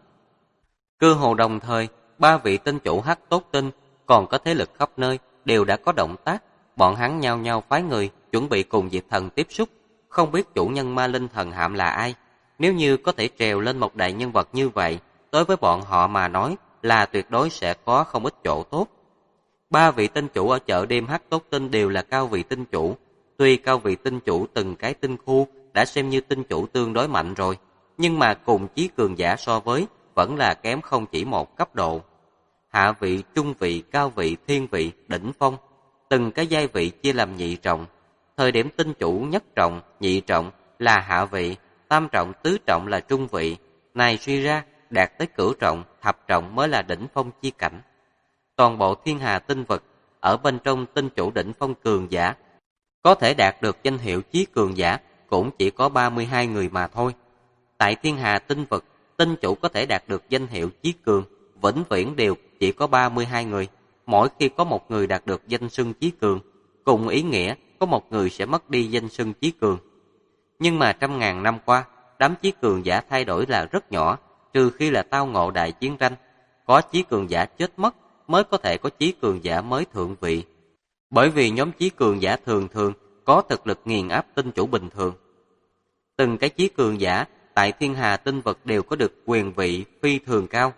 Cơ hồ đồng thời, ba vị tinh chủ Hắc Tốt Tinh còn có thế lực khắp nơi đều đã có động tác, bọn hắn nhao nhao phái người chuẩn bị cùng Diệp Thần tiếp xúc. Không biết chủ nhân ma linh thần hạm là ai, nếu như có thể trèo lên một đại nhân vật như vậy, đối với bọn họ mà nói là tuyệt đối sẽ có không ít chỗ tốt. Ba vị tinh chủ ở chợ đêm Hắc Tốt Tinh đều là cao vị tinh chủ. Tuy cao vị tinh chủ từng cái tinh khu đã xem như tinh chủ tương đối mạnh rồi, nhưng mà cùng chí cường giả so với vẫn là kém không chỉ một cấp độ. Hạ vị, trung vị, cao vị, thiên vị, đỉnh phong, từng cái giai vị chia làm nhị trọng. Thời điểm tinh chủ nhất trọng, nhị trọng là hạ vị, tam trọng, tứ trọng là trung vị. Này suy ra, đạt tới cửu trọng, thập trọng mới là đỉnh phong chi cảnh. Toàn bộ thiên hà tinh vực, ở bên trong tinh chủ đỉnh phong cường giả, có thể đạt được danh hiệu chí cường giả cũng chỉ có 32 người mà thôi. Tại thiên hà tinh vực, tinh chủ có thể đạt được danh hiệu chí cường, vĩnh viễn đều chỉ có 32 người. Mỗi khi có một người đạt được danh xưng chí cường, cùng ý nghĩa có một người sẽ mất đi danh xưng chí cường. Nhưng mà trăm ngàn năm qua, đám chí cường giả thay đổi là rất nhỏ, trừ khi là tao ngộ đại chiến tranh, có chí cường giả chết mất mới có thể có chí cường giả mới thượng vị. Bởi vì nhóm chí cường giả thường thường có thực lực nghiền áp tinh chủ bình thường. Từng cái chí cường giả tại thiên hà tinh vực đều có được quyền vị phi thường cao.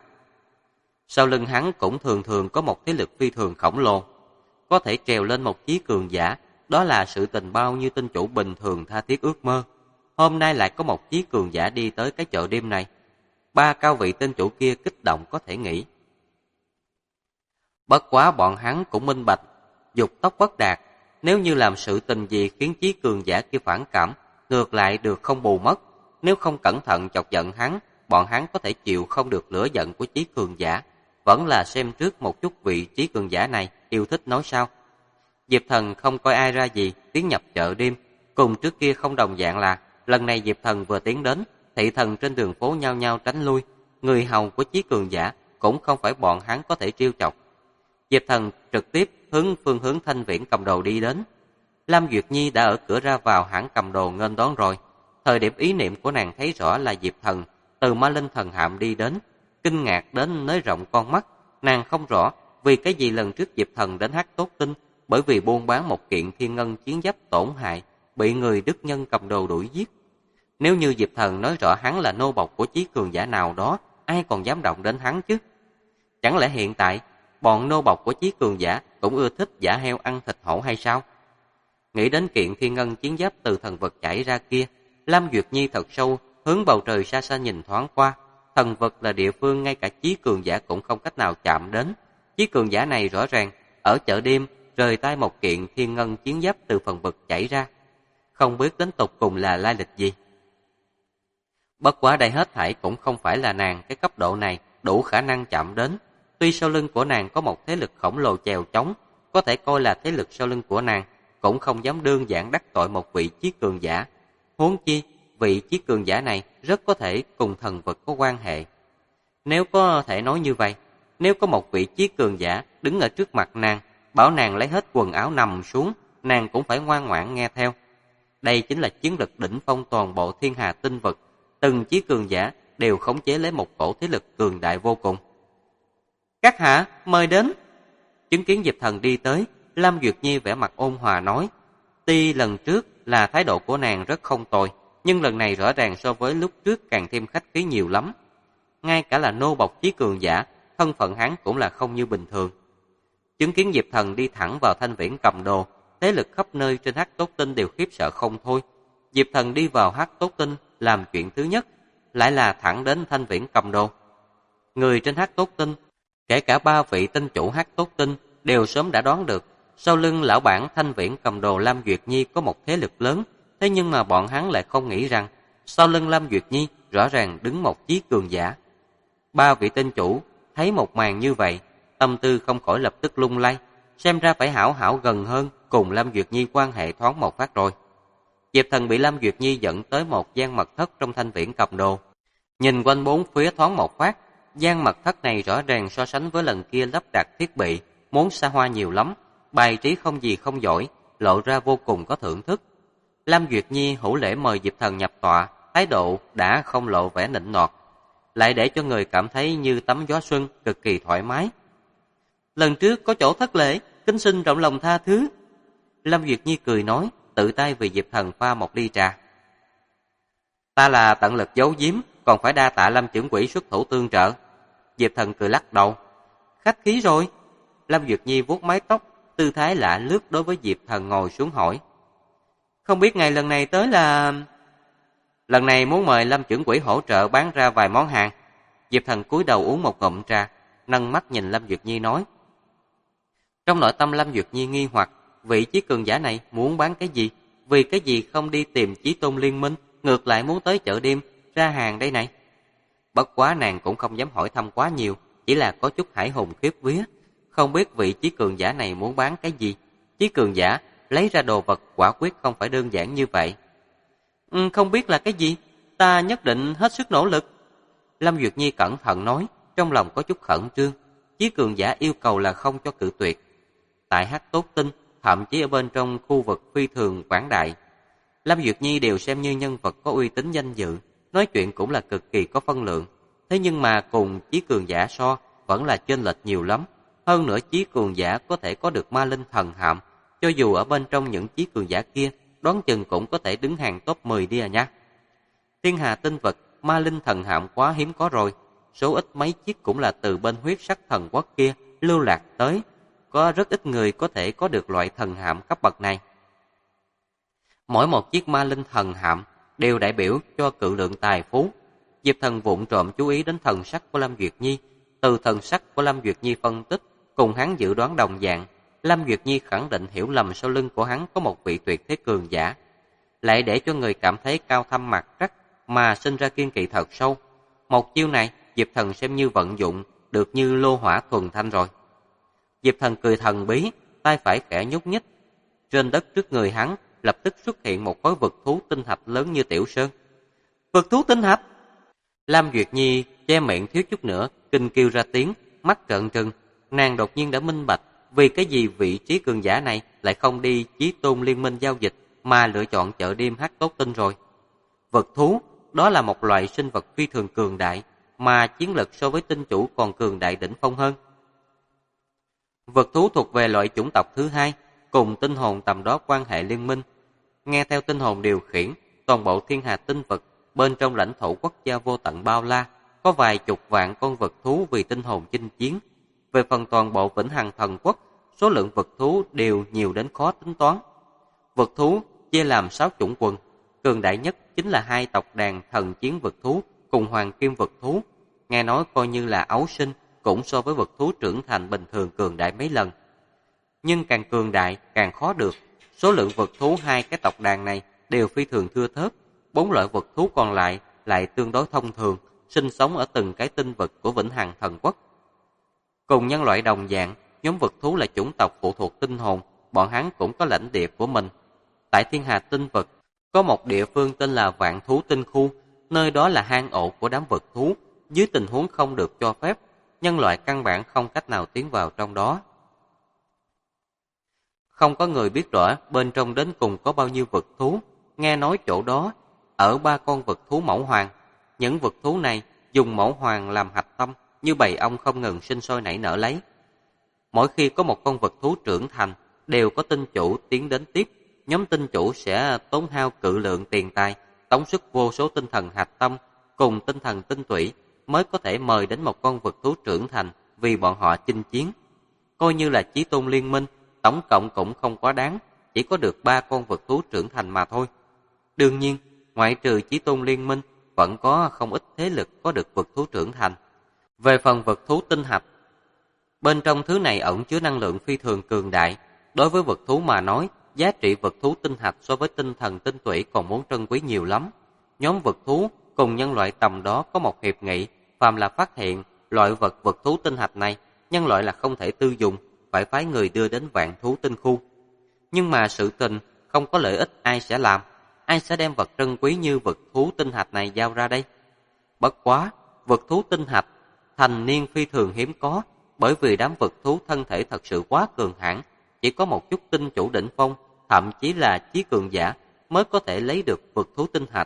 Sau lưng hắn cũng thường thường có một thế lực phi thường khổng lồ. Có thể trèo lên một chí cường giả, đó là sự tình bao nhiêu tinh chủ bình thường tha thiết ước mơ. Hôm nay lại có một chí cường giả đi tới cái chợ đêm này. Ba cao vị tinh chủ kia kích động có thể nghĩ. Bất quá bọn hắn cũng minh bạch, dục tốc bất đạt, nếu như làm sự tình gì khiến chí cường giả kia phản cảm, ngược lại được không bù mất. Nếu không cẩn thận chọc giận hắn, bọn hắn có thể chịu không được lửa giận của chí cường giả. Vẫn là xem trước một chút vị chí cường giả này yêu thích nói sao. Diệp Thần không coi ai ra gì, tiến nhập chợ đêm. Cùng trước kia không đồng dạng là, lần này Diệp Thần vừa tiến đến, thị thần trên đường phố nhao nhao tránh lui. Người hầu của chí cường giả cũng không phải bọn hắn có thể trêu chọc. Diệp Thần trực tiếp hướng phương hướng Thanh Viễn cầm đồ đi đến. Lam Duyệt Nhi đã ở cửa ra vào hãng cầm đồ nghênh đón rồi. Thời điểm ý niệm của nàng thấy rõ là Diệp Thần từ ma linh thần hạm đi đến, kinh ngạc đến nới rộng con mắt. Nàng không rõ vì cái gì lần trước Diệp Thần đến Hắc Tốt Tinh, bởi vì buôn bán một kiện thiên ngân chiến giáp tổn hại, bị người đức nhân cầm đồ đuổi giết. Nếu như Diệp Thần nói rõ hắn là nô bộc của chí cường giả nào đó, ai còn dám động đến hắn chứ? Chẳng lẽ hiện tại bọn nô bộc của chí cường giả cũng ưa thích giả heo ăn thịt hổ hay sao? Nghĩ đến kiện thiên ngân chiến giáp từ thần vật chảy ra kia, Lam Duyệt Nhi thật sâu hướng bầu trời xa xa nhìn thoáng qua. Thần vực là địa phương ngay cả chí cường giả cũng không cách nào chạm đến. Chí cường giả này rõ ràng ở chợ đêm rời tay một kiện thiên ngân chiến giáp từ phần vực chảy ra, không biết đến tột cùng là lai lịch gì. Bất quá đây hết thảy cũng không phải là nàng cái cấp độ này đủ khả năng chạm đến. Tuy sau lưng của nàng có một thế lực khổng lồ chèo chống, có thể coi là thế lực sau lưng của nàng, cũng không dám đơn giản đắc tội một vị chí cường giả. Huống chi, vị chí cường giả này rất có thể cùng thần vực có quan hệ. Nếu có thể nói như vậy, nếu có một vị chí cường giả đứng ở trước mặt nàng, bảo nàng lấy hết quần áo nằm xuống, nàng cũng phải ngoan ngoãn nghe theo. Đây chính là chiến lực đỉnh phong toàn bộ thiên hà tinh vực. Từng chí cường giả đều khống chế lấy một cổ thế lực cường đại vô cùng. Các hạ, mời đến. Chứng kiến Diệp Thần đi tới, Lam Duyệt Nhi vẻ mặt ôn hòa nói. Tuy lần trước là thái độ của nàng rất không tồi, nhưng lần này rõ ràng so với lúc trước càng thêm khách khí nhiều lắm. Ngay cả là nô bộc chí cường giả, thân phận hắn cũng là không như bình thường. Chứng kiến Diệp Thần đi thẳng vào Thanh Viễn cầm đồ, thế lực khắp nơi trên Hắc Tốt Tinh đều khiếp sợ không thôi. Diệp Thần đi vào Hắc Tốt Tinh làm chuyện thứ nhất lại là thẳng đến Thanh Viễn cầm đồ. Người trên Hắc Tốt Tinh, kể cả 3 vị tinh chủ Hắc Tốt Tinh đều sớm đã đoán được sau lưng lão bản Thanh Viễn cầm đồ Lam Duyệt Nhi có một thế lực lớn, thế nhưng mà bọn hắn lại không nghĩ rằng sau lưng Lam Duyệt Nhi rõ ràng đứng một chí cường giả. 3 vị tinh chủ thấy một màn như vậy, tâm tư không khỏi lập tức lung lay, xem ra phải hảo hảo gần hơn cùng Lam Duyệt Nhi quan hệ thoáng một phát rồi. Diệp Thần bị Lam Duyệt Nhi dẫn tới một gian mật thất trong Thanh Viễn cầm đồ. Nhìn quanh bốn phía thoáng một phát, gian mật thất này rõ ràng so sánh với lần kia lắp đặt thiết bị, muốn xa hoa nhiều lắm, bài trí không gì không giỏi, lộ ra vô cùng có thưởng thức. Lam Duyệt Nhi hữu lễ mời Diệp Thần nhập tọa, thái độ đã không lộ vẻ nịnh nọt, lại để cho người cảm thấy như tắm gió xuân, cực kỳ thoải mái. Lần trước có chỗ thất lễ, kính xin rộng lòng tha thứ. Lam Duyệt Nhi cười nói, tự tay vì Diệp Thần pha một ly trà. Ta là tận lực giấu giếm, còn phải đa tạ Lâm trưởng quỹ xuất thủ tương trợ. Diệp Thần cười lắc đầu. Khách khí rồi. Lam Duyệt Nhi vuốt mái tóc, tư thái lạ lướt đối với Diệp Thần ngồi xuống hỏi. Không biết ngày lần này tới là... Lần này muốn mời Lâm trưởng quỹ hỗ trợ bán ra vài món hàng. Diệp Thần cúi đầu uống một ngụm trà, nâng mắt nhìn Lam Duyệt Nhi nói. Trong nội tâm Lam Duyệt Nhi nghi hoặc, vị chí cường giả này muốn bán cái gì? Vì cái gì không đi tìm Chí Tôn Liên Minh, ngược lại muốn tới chợ đêm ra hàng đây này? Bất quá nàng cũng không dám hỏi thăm quá nhiều, chỉ là có chút hải hùng khiếp vía, không biết vị chí cường giả này muốn bán cái gì. Chí cường giả lấy ra đồ vật quả quyết không phải đơn giản như vậy. Không biết là cái gì, ta nhất định hết sức nỗ lực. Lâm Duyệt Nhi cẩn thận nói, trong lòng có chút khẩn trương. Chí cường giả yêu cầu là không cho cự tuyệt. Tại Hắc Tốt Tinh, thậm chí ở bên trong khu vực phi thường quảng đại, Lâm Duyệt Nhi đều xem như nhân vật có uy tín danh dự, nói chuyện cũng là cực kỳ có phân lượng. Thế nhưng mà cùng chí cường giả so, vẫn là chênh lệch nhiều lắm. Hơn nữa chí cường giả có thể có được ma linh thần hạm, cho dù ở bên trong những chí cường giả kia, đoán chừng cũng có thể đứng hàng top 10 đi à nha. Thiên hà tinh vực, ma linh thần hạm quá hiếm có rồi, số ít mấy chiếc cũng là từ bên huyết sắc thần quốc kia lưu lạc tới, có rất ít người có thể có được loại thần hạm cấp bậc này. Mỗi một chiếc ma linh thần hạm đều đại biểu cho cự lượng tài phú. Diệp Thần vụng trộm chú ý đến thần sắc của Lâm Duyệt Nhi, từ thần sắc của Lâm Duyệt Nhi phân tích, cùng hắn dự đoán đồng dạng, Lâm Duyệt Nhi khẳng định hiểu lầm sau lưng của hắn có một vị tuyệt thế cường giả, lại để cho người cảm thấy cao thâm mặt trắc mà sinh ra kiên kỵ thật sâu. Một chiêu này, Diệp Thần xem như vận dụng được như lô hỏa thuần thanh rồi. Diệp Thần cười thần bí, tay phải khẽ nhúc nhích, trên đất trước người hắn lập tức xuất hiện một khối vực thú tinh thạch lớn như tiểu sơn. Vực thú tinh thạch! Lam Duyệt Nhi che miệng thiếu chút nữa, kinh kêu ra tiếng, mắt trợn trừng. Nàng đột nhiên đã minh bạch vì cái gì vị trí cường giả này lại không đi Chí Tôn Liên Minh giao dịch mà lựa chọn chợ đêm Hắc Tốt Tinh rồi. Vực thú, đó là một loại sinh vật phi thường cường đại, mà chiến lực so với tinh chủ còn cường đại đỉnh phong hơn. Vực thú thuộc về loại chủng tộc thứ hai, cùng tinh hồn tầm đó quan hệ liên minh. Nghe theo tinh hồn điều khiển, toàn bộ thiên hà tinh vực bên trong lãnh thổ quốc gia vô tận bao la, có vài chục vạn con vật thú vì tinh hồn chinh chiến. Về phần toàn bộ Vĩnh Hằng Thần Quốc, số lượng vật thú đều nhiều đến khó tính toán. Vật thú chia làm 6 chủng quần, cường đại nhất chính là hai tộc đàn thần chiến vực thú cùng hoàng kim vực thú. Nghe nói coi như là ấu sinh, cũng so với vực thú trưởng thành bình thường cường đại mấy lần. Nhưng càng cường đại càng khó được. Số lượng vực thú hai cái tộc đàn này đều phi thường thưa thớt. 4 loại vực thú còn lại tương đối thông thường, sinh sống ở từng cái tinh vực của Vĩnh Hằng Thần Quốc. Cùng nhân loại đồng dạng, nhóm vực thú là chủng tộc phụ thuộc tinh hồn, bọn hắn cũng có lãnh địa của mình. Tại Thiên Hà tinh vực, có một địa phương tên là Vạn Thú Tinh Khu, nơi đó là hang ổ của đám vực thú, dưới tình huống không được cho phép, nhân loại căn bản không cách nào tiến vào trong đó. Không có người biết rõ bên trong đến cùng có bao nhiêu vực thú, nghe nói chỗ đó ở 3 con vực thú mẫu hoàng. Những vực thú này dùng mẫu hoàng làm hạch tâm, như bầy ong không ngừng sinh sôi nảy nở lấy. Mỗi khi có một con vật thú trưởng thành, đều có tinh chủ tiến đến tiếp. Nhóm tinh chủ sẽ tốn hao cự lượng tiền tài, tống sức vô số tinh thần hạch tâm cùng tinh thần tinh tủy mới có thể mời đến một con vật thú trưởng thành vì bọn họ chinh chiến. Coi như là chí tôn liên minh, tổng cộng cũng không quá đáng, chỉ có được 3 con vật thú trưởng thành mà thôi. Đương nhiên, ngoại trừ chí tôn liên minh, vẫn có không ít thế lực có được vật thú trưởng thành. Về phần vật thú tinh hạch, bên trong thứ này ẩn chứa năng lượng phi thường cường đại. Đối với vật thú mà nói, giá trị vật thú tinh hạch so với tinh thần tinh tủy còn muốn trân quý nhiều lắm. Nhóm vật thú cùng nhân loại tầm đó có một hiệp nghị, phàm là phát hiện loại vật thú tinh hạch này, nhân loại là không thể tư dùng, phải phái người đưa đến Vạn Thú Tinh Khu. Nhưng mà sự tình không có lợi ích ai sẽ làm? Ai sẽ đem vật trân quý như vật thú tinh hạch này giao ra đây? Bất quá, vật thú tinh hạch thành niên phi thường hiếm có, bởi vì đám vật thú thân thể thật sự quá cường hãn, chỉ có một chút tinh chủ đỉnh phong, thậm chí là chí cường giả mới có thể lấy được vật thú tinh hạch.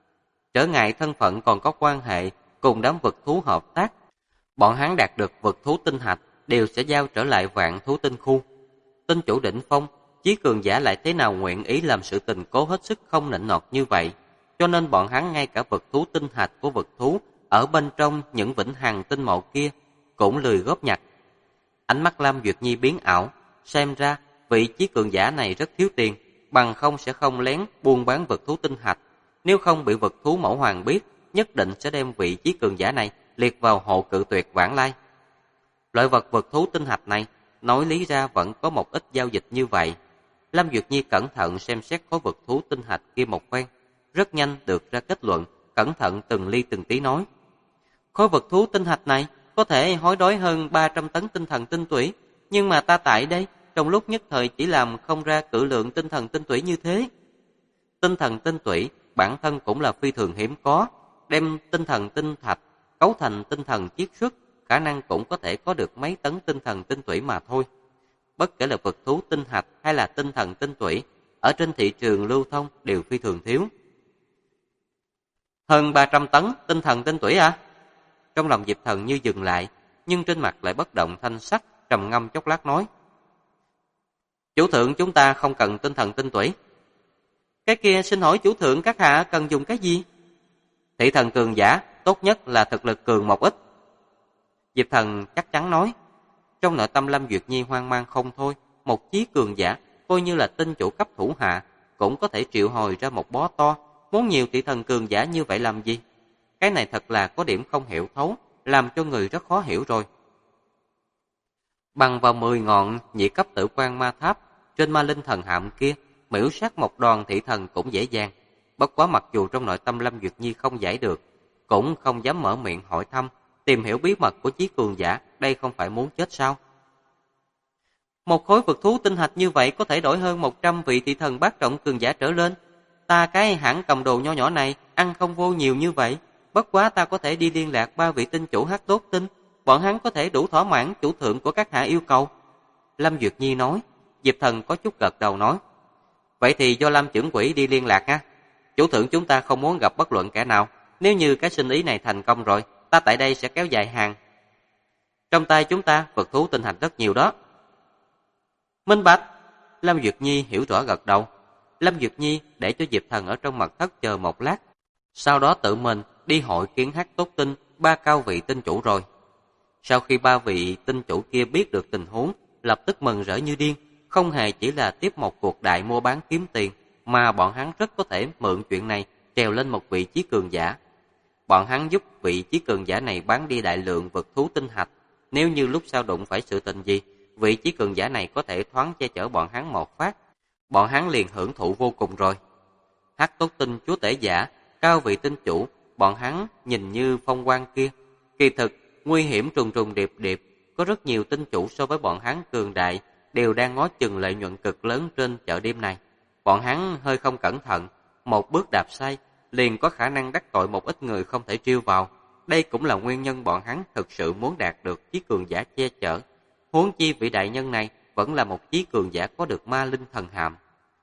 Trở ngại thân phận còn có quan hệ cùng đám vật thú hợp tác, bọn hắn đạt được vật thú tinh hạch đều sẽ giao trở lại Vạn Thú Tinh Khu. Tinh chủ đỉnh phong, chí cường giả lại thế nào nguyện ý làm sự tình cố hết sức không nịnh nọt như vậy, cho nên bọn hắn ngay cả vật thú tinh hạch của vật thú ở bên trong những Vĩnh Hằng tinh mộ kia cũng lười góp nhặt. Ánh mắt Lam Duyệt Nhi biến ảo, xem ra vị chí cường giả này rất thiếu tiền, bằng không sẽ không lén buôn bán vật thú tinh hạch. Nếu không bị vật thú mẫu hoàng biết, nhất định sẽ đem vị chí cường giả này liệt vào hộ cự tuyệt vãng lai. Loại vật thú tinh hạch này, nói lý ra vẫn có một ít giao dịch như vậy. Lam Duyệt Nhi cẩn thận xem xét khối vật thú tinh hạch kia một phen, rất nhanh được ra kết luận, cẩn thận từng ly từng tí nói. Khối vật thú tinh hạch này có thể hối đoái hơn 300 tấn tinh thần tinh tủy, nhưng mà ta tại đây, trong lúc nhất thời chỉ làm không ra cự lượng tinh thần tinh tủy như thế. Tinh thần tinh tủy bản thân cũng là phi thường hiếm có, đem tinh thần tinh thạch cấu thành tinh thần chiết xuất, khả năng cũng có thể có được mấy tấn tinh thần tinh tủy mà thôi. Bất kể là vật thú tinh hạch hay là tinh thần tinh tủy, ở trên thị trường lưu thông đều phi thường thiếu. Hơn 300 tấn tinh thần tinh tủy à? Trong lòng Diệp Thần như dừng lại, nhưng trên mặt lại bất động thanh sắc, trầm ngâm chốc lát nói. Chủ thượng, chúng ta không cần tinh thần tinh tủy. Cái kia xin hỏi chủ thượng các hạ cần dùng cái gì? Thị thần cường giả, tốt nhất là thực lực cường một ít. Diệp Thần chắc chắn nói. Trong nội tâm Lâm Duyệt Nhi hoang mang không thôi, một chí cường giả, coi như là tinh chủ cấp thủ hạ, cũng có thể triệu hồi ra một bó to, muốn nhiều thị thần cường giả như vậy làm gì? Cái này thật là có điểm không hiểu thấu, làm cho người rất khó hiểu rồi. Bằng vào 10 ngọn nhị cấp tử quan ma tháp, trên ma linh thần hạm kia, miễu sát một đoàn thị thần cũng dễ dàng. Bất quá mặc dù trong nội tâm Lâm Duyệt Nhi không giải được, cũng không dám mở miệng hỏi thăm, tìm hiểu bí mật của chí cường giả, đây không phải muốn chết sao? Một khối vật thú tinh hạch như vậy có thể đổi hơn 100 vị thị thần bát trọng cường giả trở lên. Ta cái hãng cầm đồ nho nhỏ này, ăn không vô nhiều như vậy. Bất quá ta có thể đi liên lạc 3 vị tinh chủ hắc đốt tinh, bọn hắn có thể đủ thỏa mãn chủ thượng của các hạ yêu cầu. Lâm Duyệt Nhi nói. Diệp Thần có chút gật đầu nói. Vậy thì do Lâm trưởng quỹ đi liên lạc ha. Chủ thượng chúng ta không muốn gặp bất luận kẻ nào. Nếu như cái sinh ý này thành công rồi, ta tại đây sẽ kéo dài hàng. Trong tay chúng ta vật thú tinh hạch rất nhiều đó. Minh bạch. Lâm Duyệt Nhi hiểu rõ gật đầu. Lâm Duyệt Nhi để cho Diệp Thần ở trong mật thất chờ một lát, sau đó tự mình đi hội kiến hắc tốt tinh 3 cao vị tinh chủ rồi. Sau khi 3 vị tinh chủ kia biết được tình huống, lập tức mừng rỡ như điên, không hề chỉ là tiếp một cuộc đại mua bán kiếm tiền, mà bọn hắn rất có thể mượn chuyện này trèo lên một vị trí cường giả. Bọn hắn giúp vị trí cường giả này bán đi đại lượng vật thú tinh hạch. Nếu như lúc sau đụng phải sự tình gì, vị trí cường giả này có thể thoáng che chở bọn hắn một phát. Bọn hắn liền hưởng thụ vô cùng rồi. Hắc Tốt Tinh chúa tể giả, cao vị tinh chủ, bọn hắn nhìn như phong quang kia. Kỳ thực, nguy hiểm trùng trùng điệp điệp, có rất nhiều tinh chủ so với bọn hắn cường đại, đều đang ngó chừng lợi nhuận cực lớn trên chợ đêm này. Bọn hắn hơi không cẩn thận, một bước đạp sai, liền có khả năng đắc tội một ít người không thể trêu vào. Đây cũng là nguyên nhân bọn hắn thực sự muốn đạt được chí cường giả che chở. Huống chi vị đại nhân này vẫn là một chí cường giả có được ma linh thần hàm.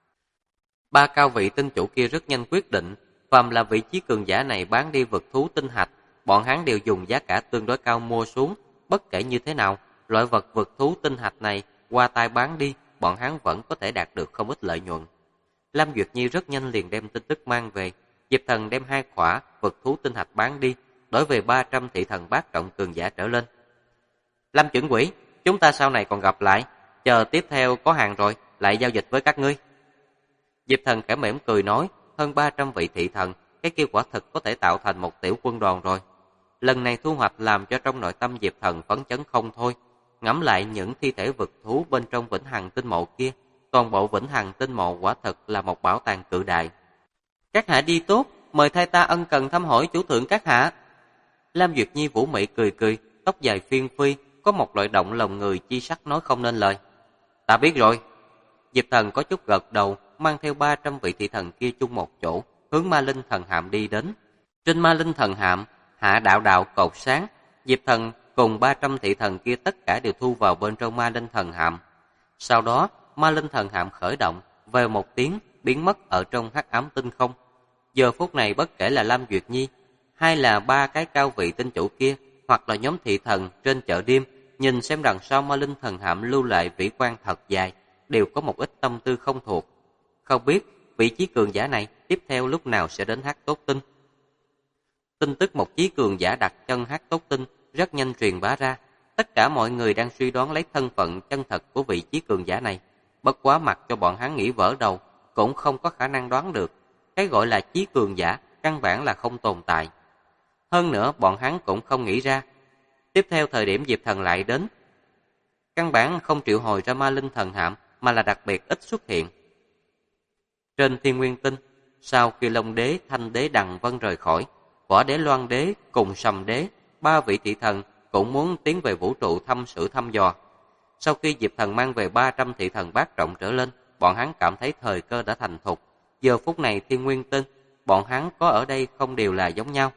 Ba cao vị tinh chủ kia rất nhanh quyết định, phàm là vị chí cường giả này bán đi vật thú tinh hạch, bọn hắn đều dùng giá cả tương đối cao mua xuống. Bất kể như thế nào, loại vật thú tinh hạch này qua tay bán đi, bọn hắn vẫn có thể đạt được không ít lợi nhuận. Lam Duyệt Nhi rất nhanh liền đem tin tức mang về. Diệp Thần đem 2 khỏa vật thú tinh hạch bán đi, đổi về 300 thị thần bát trọng cường giả trở lên. Lam trưởng quỹ, chúng ta sau này còn gặp lại, chờ tiếp theo có hàng rồi, lại giao dịch với các ngươi. Diệp Thần khẽ mỉm cười nói, hơn 300 vị thị thần, cái kia quả thực có thể tạo thành một tiểu quân đoàn rồi. Lần này thu hoạch làm cho trong nội tâm Diệp Thần phấn chấn không thôi. Ngẫm lại những thi thể vật thú bên trong Vĩnh Hằng tinh mộ kia, toàn bộ Vĩnh Hằng tinh mộ quả thật là một bảo tàng cự đại. Các hạ đi tốt, mời thay ta ân cần thăm hỏi chủ thượng các hạ. Lam Duyệt Nhi vũ mị cười cười, tóc dài phiên phi, có một loại động lòng người chi sắc nói không nên lời. Ta biết rồi. Diệp Thần có chút gật đầu, mang theo 300 vị thị thần kia chung một chỗ, hướng Ma Linh Thần Hạm đi đến. Trên Ma Linh Thần Hạm, hạ đạo đạo cột sáng, Diệp Thần cùng 300 thị thần kia tất cả đều thu vào bên trong Ma Linh Thần Hạm. Sau đó, Ma Linh Thần Hạm khởi động, vèo một tiếng biến mất ở trong hắc ám tinh không. Giờ phút này bất kể là Lam Duyệt Nhi, hay là 3 cái cao vị tinh chủ kia, hoặc là nhóm thị thần trên chợ đêm, nhìn xem đằng sau Ma Linh Thần Hạm lưu lại vĩ quan thật dài, đều có một ít tâm tư không thuộc. Không biết vị chí cường giả này tiếp theo lúc nào sẽ đến Hắc Tốt Tinh. Tin tức một chí cường giả đặt chân Hắc Tốt Tinh rất nhanh truyền bá ra. Tất cả mọi người đang suy đoán lấy thân phận chân thật của vị chí cường giả này. Bất quá mặc cho bọn hắn nghĩ vỡ đầu, cũng không có khả năng đoán được. Cái gọi là chí cường giả căn bản là không tồn tại. Hơn nữa bọn hắn cũng không nghĩ ra. Tiếp theo thời điểm Diệp Thần lại đến, căn bản không triệu hồi ra Ma Linh Thần Hạm, mà là đặc biệt ít xuất hiện. Trên Thiên Nguyên Tinh, sau khi Long Đế, Thanh Đế, Đằng Vân rời khỏi, Võ Đế, Loan Đế cùng Sầm Đế, 3 vị thị thần cũng muốn tiến về vũ trụ thăm dò. Sau khi Diệp Thần mang về 300 thị thần bát trọng trở lên, bọn hắn cảm thấy thời cơ đã thành thục. Giờ phút này Thiên Nguyên Tinh, bọn hắn có ở đây không đều là giống nhau.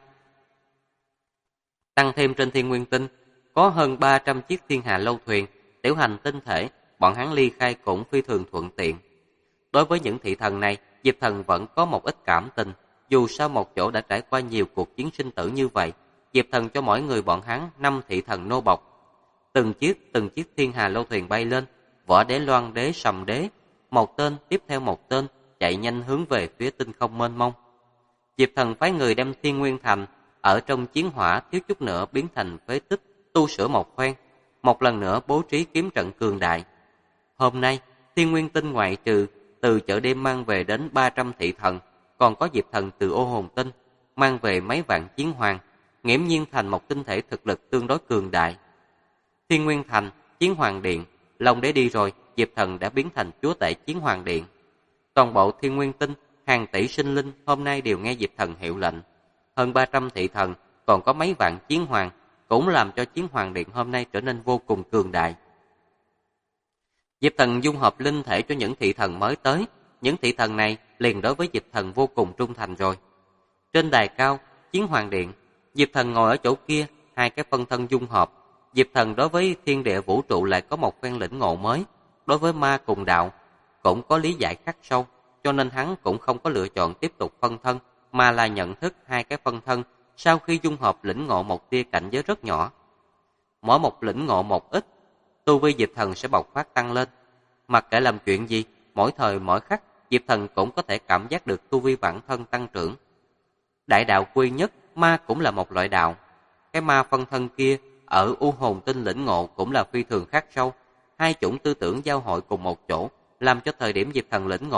Tăng thêm trên Thiên Nguyên Tinh, có hơn 300 chiếc thiên hà lâu thuyền, tiểu hành tinh thể, bọn hắn ly khai cũng phi thường thuận tiện. Đối với những thị thần này, Diệp Thần vẫn có một ít cảm tình. Dù sao một chỗ đã trải qua nhiều cuộc chiến sinh tử như vậy, Diệp Thần cho mỗi người bọn hắn 5 thị thần nô bộc. Từng chiếc thiên hà lâu thuyền bay lên, Võ Đế, Loan Đế, Sầm Đế, một tên tiếp theo một tên, chạy nhanh hướng về phía tinh không mênh mông. Diệp Thần phái người đem Thiên Nguyên Thành ở trong chiến hỏa thiếu chút nữa biến thành phế tích, tu sửa một phen, một lần nữa bố trí kiếm trận cường đại. Hôm nay, Thiên Nguyên Tinh ngoại trừ từ chợ đêm mang về đến 300 thị thần, còn có Diệp Thần từ Ô Hồn Tinh mang về mấy vạn chiến hoàng, nghiễm nhiên thành một tinh thể thực lực tương đối cường đại. Thiên Nguyên Thành, Chiến Hoàng Điện, Long Đế đi rồi, Diệp Thần đã biến thành chúa tể Chiến Hoàng Điện. Toàn bộ Thiên Nguyên Tinh, hàng tỷ sinh linh hôm nay đều nghe Diệp Thần hiệu lệnh. Hơn 300 thị thần, còn có mấy vạn chiến hoàng, cũng làm cho Chiến Hoàng Điện hôm nay trở nên vô cùng cường đại. Diệp Thần dung hợp linh thể cho những thị thần mới tới, những thị thần này liền đối với Diệp Thần vô cùng trung thành rồi. Trên đài cao, Chiến Hoàng Điện, Diệp Thần ngồi ở chỗ kia, 2 cái phân thân dung hợp. Diệp Thần đối với thiên địa vũ trụ lại có một phen lĩnh ngộ mới, đối với ma cùng đạo cũng có lý giải khắc sâu, cho nên hắn cũng không có lựa chọn tiếp tục phân thân, mà là nhận thức 2 cái phân thân sau khi dung hợp lĩnh ngộ một tia cảnh giới rất nhỏ. Mỗi một lĩnh ngộ một ít, tu vi Diệp Thần sẽ bộc phát tăng lên. Mặc kệ làm chuyện gì, mỗi thời mỗi khắc, Diệp Thần cũng có thể cảm giác được tu vi bản thân tăng trưởng. Đại đạo quy nhất, ma cũng là một loại đạo. Cái ma phân thân kia ở U Hồn Tinh lĩnh ngộ cũng là phi thường khắc sâu. 2 chủng tư tưởng giao hội cùng một chỗ, làm cho thời điểm Diệp Thần lĩnh ngộ,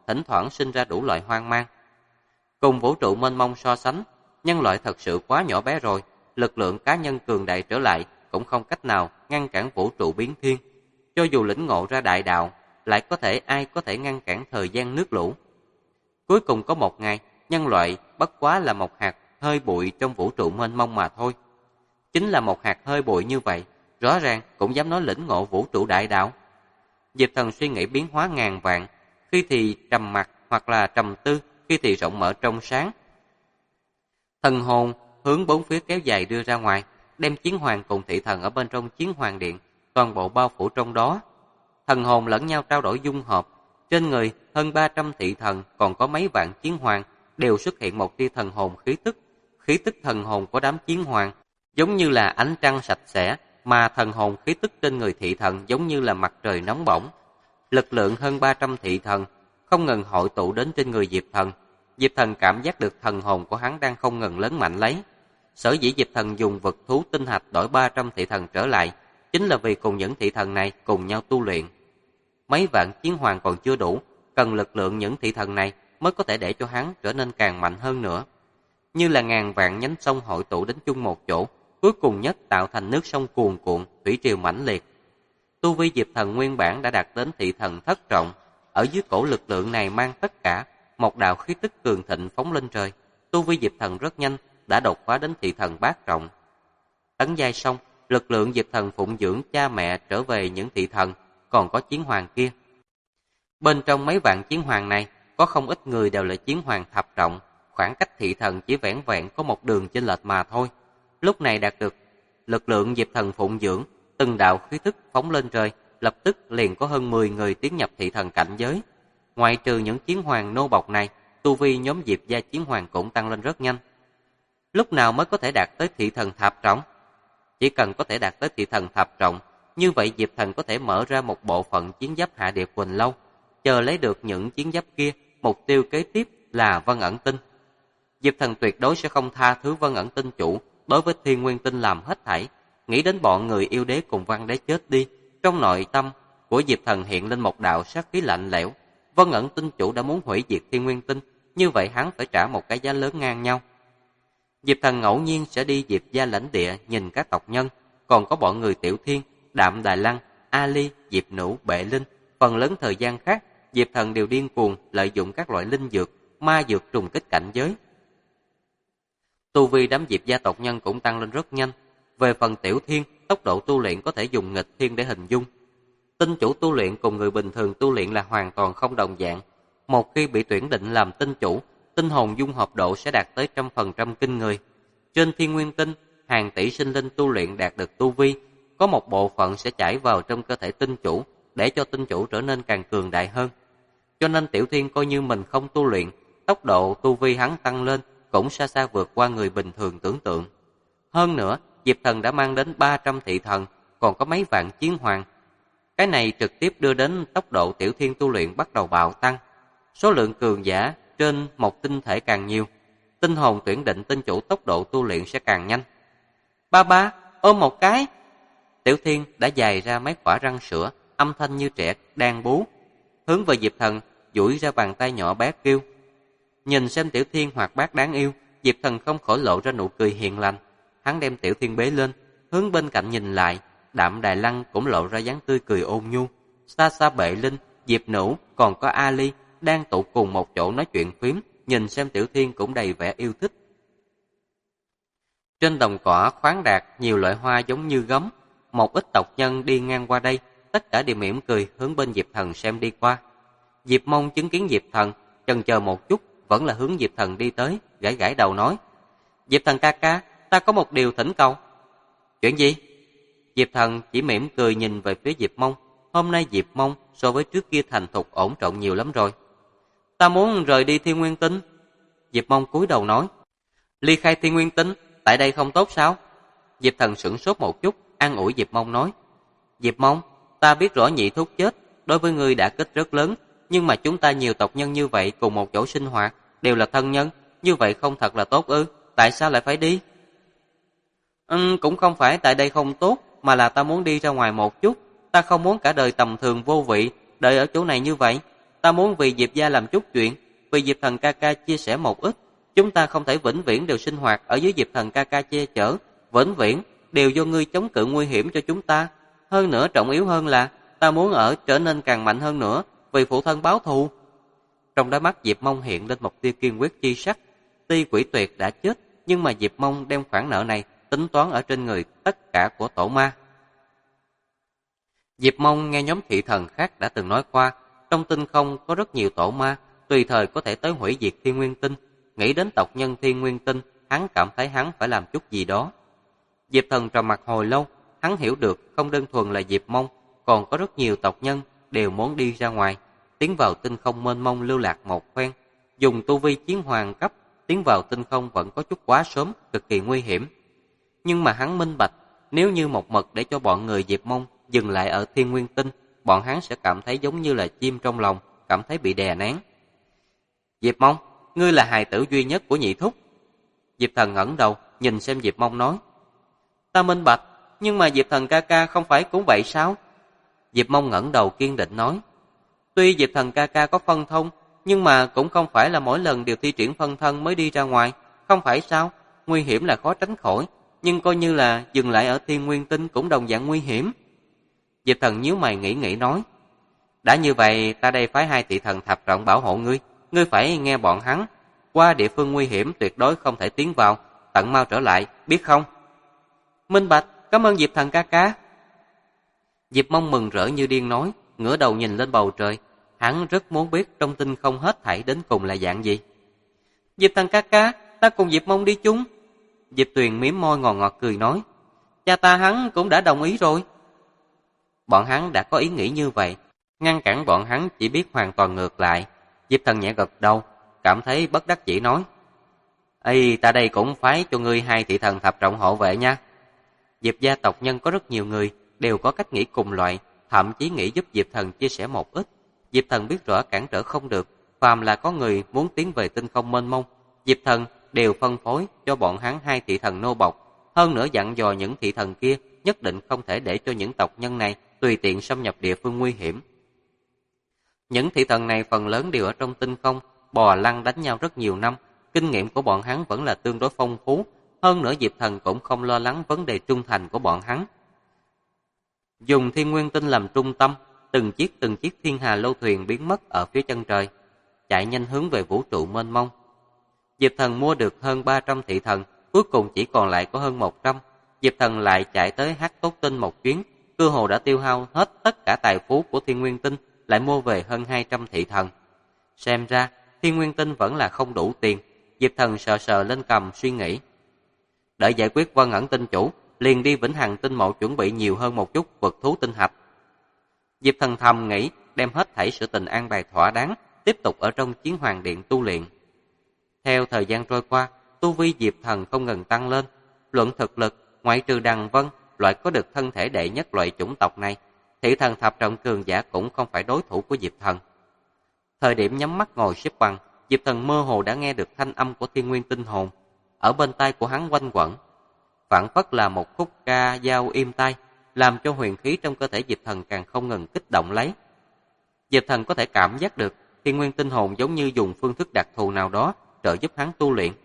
thỉnh thoảng sinh ra đủ loại hoang mang. Cùng vũ trụ mênh mông so sánh, nhân loại thật sự quá nhỏ bé rồi, lực lượng cá nhân cường đại trở lại cũng không cách nào ngăn cản vũ trụ biến thiên. Cho dù lĩnh ngộ ra đại đạo, lại ai có thể ngăn cản thời gian nước lũ. Cuối cùng có một ngày, nhân loại bất quá là một hạt hơi bụi trong vũ trụ mênh mông mà thôi. Chính là một hạt hơi bụi như vậy, rõ ràng cũng dám nói lĩnh ngộ vũ trụ đại đạo. Diệp Thần suy nghĩ biến hóa ngàn vạn, khi thì trầm mặc hoặc là trầm tư, khi thì rộng mở trong sáng. Thần hồn hướng bốn phía kéo dài đưa ra ngoài, đem chiến hoàng cùng thị thần ở bên trong chiến hoàng điện toàn bộ bao phủ trong đó. Thần hồn lẫn nhau trao đổi dung hợp, trên người hơn 300 thị thần còn có mấy vạn chiến hoàng đều xuất hiện một tia thần hồn khí tức. Khí tức thần hồn của đám chiến hoàng giống như là ánh trăng sạch sẽ, mà thần hồn khí tức trên người thị thần giống như là mặt trời nóng bỏng. Lực lượng hơn 300 thị thần không ngừng hội tụ đến trên người Diệp Thần. Diệp Thần cảm giác được thần hồn của hắn đang không ngừng lớn mạnh lấy. Sở dĩ Diệp Thần dùng vật thú tinh hạch đổi 300 thị thần trở lại, chính là vì cùng những thị thần này cùng nhau tu luyện. Mấy vạn chiến hoàng còn chưa đủ, cần lực lượng những thị thần này mới có thể để cho hắn trở nên càng mạnh hơn nữa. Như là ngàn vạn nhánh sông hội tụ đến chung một chỗ, cuối cùng nhất tạo thành nước sông cuồn cuộn, thủy triều mãnh liệt. Tu vi Diệp Thần nguyên bản đã đạt đến thị thần thất trọng, ở dưới cổ lực lượng này mang tất cả, một đạo khí tức cường thịnh phóng lên trời. Tu vi Diệp Thần rất nhanh đã đột phá đến thị thần bát trọng. Tấn giai xong, lực lượng Diệp Thần phụng dưỡng cha mẹ trở về những thị thần, còn có chiến hoàng kia. Bên trong mấy vạn chiến hoàng này, có không ít người đều là chiến hoàng thập trọng, khoảng cách thị thần chỉ vẻn vẹn có một đường chênh lệch mà thôi. Lúc này đạt được lực lượng Diệp Thần phụng dưỡng, từng đạo khí tức phóng lên trời, lập tức liền có hơn 10 người tiến nhập thị thần cảnh giới. Ngoại trừ những chiến hoàng nô bộc này, tu vi nhóm Diệp gia chiến hoàng cũng tăng lên rất nhanh. Lúc nào mới có thể đạt tới thị thần thập trọng? Chỉ cần có thể đạt tới thị thần thập trọng, như vậy Diệp Thần có thể mở ra một bộ phận chiến giáp Hạ Điệp Quỳnh Lâu, chờ lấy được những chiến giáp kia, mục tiêu kế tiếp là Vân Ẩn Tinh. Diệp Thần tuyệt đối sẽ không tha thứ Vân Ẩn Tinh chủ đối với Thiên Nguyên Tinh làm hết thảy. Nghĩ đến bọn người yêu đế cùng Văn đế chết đi, trong nội tâm của Diệp Thần hiện lên một đạo sát khí lạnh lẽo. Vân Ẩn Tinh chủ đã muốn hủy diệt Thiên Nguyên Tinh, như vậy hắn phải trả một cái giá lớn ngang nhau. Diệp Thần ngẫu nhiên sẽ đi Diệp gia lãnh địa nhìn các tộc nhân, còn có bọn người Tiểu Thiên, Đạm Đài Lăng, Ali, Diệp Nữ, Bệ Linh. Phần lớn thời gian khác, Diệp Thần đều điên cuồng lợi dụng các loại linh dược, ma dược trùng kích cảnh giới. Tu vi đám Diệp gia tộc nhân cũng tăng lên rất nhanh. Về phần Tiểu Thiên, tốc độ tu luyện có thể dùng nghịch thiên để hình dung. Tinh chủ tu luyện cùng người bình thường tu luyện là hoàn toàn không đồng dạng. Một khi bị tuyển định làm tinh chủ, tinh hồn dung hợp độ sẽ đạt tới 100% kinh người. Trên Thiên Nguyên Tinh, hàng tỷ sinh linh tu luyện đạt được tu vi, có một bộ phận sẽ chảy vào trong cơ thể tinh chủ, để cho tinh chủ trở nên càng cường đại hơn. Cho nên Tiểu Thiên coi như mình không tu luyện, tốc độ tu vi hắn tăng lên cũng xa xa vượt qua người bình thường tưởng tượng. Hơn nữa, Diệp Thần đã mang đến 300 thị thần, còn có mấy vạn chiến hoàng. Cái này trực tiếp đưa đến tốc độ Tiểu Thiên tu luyện bắt đầu bạo tăng. Số lượng cường giả trên một tinh thể càng nhiều, tinh hồn tuyển định tinh chủ tốc độ tu luyện sẽ càng nhanh. Ba, ôm một cái. Tiểu Thiên đã dài ra mấy quả răng sữa, âm thanh như trẻ đang bú, hướng về Diệp Thần duỗi ra bàn tay nhỏ bé kêu. Nhìn xem Tiểu Thiên hoạt bát đáng yêu, Diệp Thần không khỏi lộ ra nụ cười hiền lành. Hắn đem Tiểu Thiên bế lên, hướng bên cạnh nhìn lại, Đạm Đài Lăng cũng lộ ra dáng tươi cười ôn nhu. Xa xa Bệ Linh, Diệp Nữ còn có Ali đang tụ cùng một chỗ nói chuyện phím, nhìn xem Tiểu Thiên cũng đầy vẻ yêu thích. Trên đồng cỏ khoáng đạt nhiều loại hoa giống như gấm, một ít tộc nhân đi ngang qua đây, tất cả đều mỉm cười hướng bên Diệp Thần xem đi qua. Diệp Mông chứng kiến Diệp Thần, chần chờ một chút, vẫn là hướng Diệp Thần đi tới, gãi gãi đầu nói: Diệp Thần ca ca, ta có một điều thỉnh cầu. Chuyện gì? Diệp Thần chỉ mỉm cười nhìn về phía Diệp Mông. Hôm nay Diệp Mông so với trước kia thành thục ổn trọng nhiều lắm rồi. Ta muốn rời đi Thiên Nguyên Tinh. Diệp Mông cúi đầu nói: Ly khai Thiên Nguyên Tinh, tại đây không tốt sao? Diệp Thần sửng sốt một chút, an ủi Diệp Mông nói: Diệp Mông, ta biết rõ nhị thúc chết, đối với ngươi đã kích rất lớn, nhưng mà chúng ta nhiều tộc nhân như vậy cùng một chỗ sinh hoạt, đều là thân nhân, như vậy không thật là tốt ư? Tại sao lại phải đi? Cũng không phải tại đây không tốt, mà là ta muốn đi ra ngoài một chút. Ta không muốn cả đời tầm thường vô vị, đợi ở chỗ này như vậy. ta muốn vì Diệp gia làm chút chuyện, vì Diệp Thần ca ca chia sẻ một ít. Chúng ta không thể vĩnh viễn đều sinh hoạt ở dưới Diệp Thần ca ca che chở, vĩnh viễn đều do ngươi chống cự nguy hiểm cho chúng ta. Hơn nữa trọng yếu hơn là ta muốn trở nên càng mạnh hơn nữa, vì phụ thân báo thù. Trong đôi mắt Diệp Mông hiện lên một tia kiên quyết chi sắc. Tuy Quỷ Tuyệt đã chết, nhưng mà Diệp Mông đem khoản nợ này tính toán ở trên người tất cả của tổ ma. Diệp Mông nghe nhóm thị thần khác đã từng nói qua, trong tinh không có rất nhiều tổ ma, tùy thời có thể tới hủy diệt Thiên Nguyên Tinh. Nghĩ đến tộc nhân Thiên Nguyên Tinh, hắn cảm thấy hắn phải làm chút gì đó. Diệp Thần trầm mặc hồi lâu, hắn hiểu được không đơn thuần là Diệp Mông, còn có rất nhiều tộc nhân đều muốn đi ra ngoài, tiến vào tinh không mênh mông lưu lạc một phen. Dùng tu vi chiến hoàng cấp, tiến vào tinh không vẫn có chút quá sớm, cực kỳ nguy hiểm. Nhưng mà hắn minh bạch, nếu như một mực để cho bọn người Diệp Mông dừng lại ở Thiên Nguyên Tinh, bọn hắn sẽ cảm thấy giống như là chim trong lòng, cảm thấy bị đè nén. Diệp Mông, ngươi là hài tử duy nhất của nhị thúc. Diệp Thần ngẩng đầu, nhìn xem Diệp Mông nói. Ta minh bạch, nhưng mà Diệp Thần ca ca không phải cũng vậy sao? Diệp Mông ngẩng đầu kiên định nói. Tuy Diệp Thần ca ca có phân thông, nhưng mà cũng không phải là mỗi lần đều thi triển phân thân mới đi ra ngoài, không phải sao? Nguy hiểm là khó tránh khỏi, nhưng coi như là dừng lại ở Thiên Nguyên Tinh cũng đồng dạng nguy hiểm. Diệp Thần nhíu mày nghĩ nói. Đã như vậy, ta đây phái 2 thị thần thập trọng bảo hộ ngươi, ngươi phải nghe bọn hắn. Qua địa phương nguy hiểm tuyệt đối không thể tiến vào, tận mau trở lại, biết không? Minh bạch, cảm ơn Diệp Thần ca ca. Diệp Mông mừng rỡ như điên nói, ngửa đầu nhìn lên bầu trời. Hắn rất muốn biết trong tinh không hết thảy đến cùng là dạng gì. Diệp Thần ca ca, ta cùng Diệp Mông đi chung. Diệp Tuyền mím môi ngọt ngọt cười nói, cha ta hắn cũng đã đồng ý rồi. Bọn hắn đã có ý nghĩ như vậy, ngăn cản bọn hắn chỉ biết hoàn toàn ngược lại. Diệp Thần nhẹ gật đầu, cảm thấy bất đắc dĩ nói, ây, ta đây cũng phái cho ngươi 2 thị thần thập trọng hộ vệ nha. Diệp gia tộc nhân có rất nhiều người, đều có cách nghĩ cùng loại, thậm chí nghĩ giúp Diệp Thần chia sẻ một ít. Diệp Thần biết rõ cản trở không được, phàm là có người muốn tiến về tinh không mênh mông, Diệp Thần đều phân phối cho bọn hắn 2 thị thần nô bộc. Hơn nữa dặn dò những thị thần kia nhất định không thể để cho những tộc nhân này tùy tiện xâm nhập địa phương nguy hiểm. Những thị thần này phần lớn đều ở trong tinh không, bò lăn đánh nhau rất nhiều năm, kinh nghiệm của bọn hắn vẫn là tương đối phong phú. Hơn nữa Diệp Thần cũng không lo lắng vấn đề trung thành của bọn hắn. Dùng Thiên Nguyên Tinh làm trung tâm, từng chiếc thiên hà lâu thuyền biến mất ở phía chân trời, chạy nhanh hướng về vũ trụ mênh mông. Diệp Thần mua được hơn 300 thị thần, cuối cùng chỉ còn lại có hơn 100. Diệp Thần lại chạy tới Hắc Tốt Tinh một chuyến, cơ hồ đã tiêu hao hết tất cả tài phú của Thiên Nguyên Tinh, lại mua về hơn 200 thị thần. Xem ra, Thiên Nguyên Tinh vẫn là không đủ tiền. Diệp Thần sờ sờ lên cằm suy nghĩ. Đợi giải quyết Vân Ẩn Tinh chủ, liền đi Vĩnh Hằng Tinh mộ chuẩn bị nhiều hơn một chút vật thú tinh hạch. Diệp Thần thầm nghĩ, đem hết thảy sự tình an bài thỏa đáng, tiếp tục ở trong Chiến Hoàng Điện tu luyện. Theo thời gian trôi qua, tu vi Diệp Thần không ngừng tăng lên. Luận thực lực, ngoại trừ Đằng Vân, loại có được thân thể đệ nhất loại chủng tộc này, thị thần thập trọng cường giả cũng không phải đối thủ của Diệp Thần. Thời điểm nhắm mắt ngồi xếp bằng, Diệp Thần mơ hồ đã nghe được thanh âm của Thiên Nguyên Tinh hồn ở bên tai của hắn quanh quẩn, phảng phất là một khúc ca dao im tai, làm cho huyền khí trong cơ thể Diệp Thần càng không ngừng kích động lấy. Diệp Thần có thể cảm giác được Thiên Nguyên Tinh hồn giống như dùng phương thức đặc thù nào đó trợ giúp hắn tu luyện.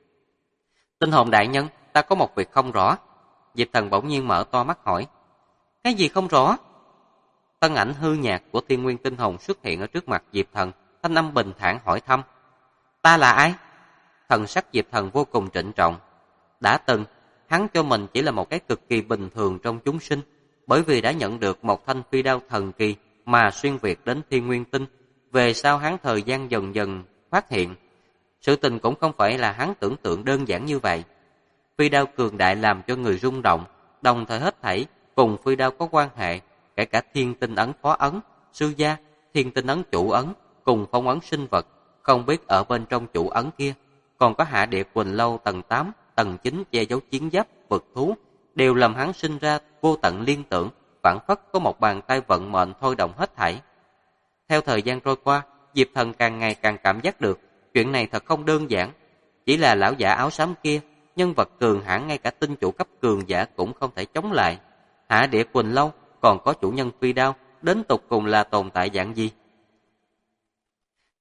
Tinh hồn đại nhân, ta có một việc không rõ. Diệp Thần bỗng nhiên mở to mắt hỏi. Cái gì không rõ? Thân ảnh hư nhạt của Thiên Nguyên Tinh hồn xuất hiện ở trước mặt Diệp Thần, thanh âm bình thản hỏi thăm. Ta là ai? Thần sắc Diệp Thần vô cùng trịnh trọng. Đã từng, hắn cho mình chỉ là một cái cực kỳ bình thường trong chúng sinh, bởi vì đã nhận được một thanh phi đao thần kỳ mà xuyên việt đến Thiên Nguyên Tinh. Về sau hắn thời gian dần dần phát hiện, sự tình cũng không phải là hắn tưởng tượng đơn giản như vậy. Phi đao cường đại làm cho người rung động, đồng thời hết thảy cùng phi đao có quan hệ, kể cả thiên tinh ấn phó ấn, sư gia, thiên tinh ấn chủ ấn, cùng phong ấn sinh vật, không biết ở bên trong chủ ấn kia, còn có hạ địa Quỳnh Lâu tầng 8, tầng 9 che giấu chiến giáp, vực thú, đều làm hắn sinh ra vô tận liên tưởng, phảng phất có một bàn tay vận mệnh thôi động hết thảy. Theo thời gian trôi qua, Diệp Thần càng ngày càng cảm giác được, chuyện này thật không đơn giản. Chỉ là lão giả áo xám kia, nhân vật cường hãn ngay cả tinh chủ cấp cường giả cũng không thể chống lại. Hạ địa Quỳnh Lâu còn có chủ nhân phi đao, đến tục cùng là tồn tại dạng gì?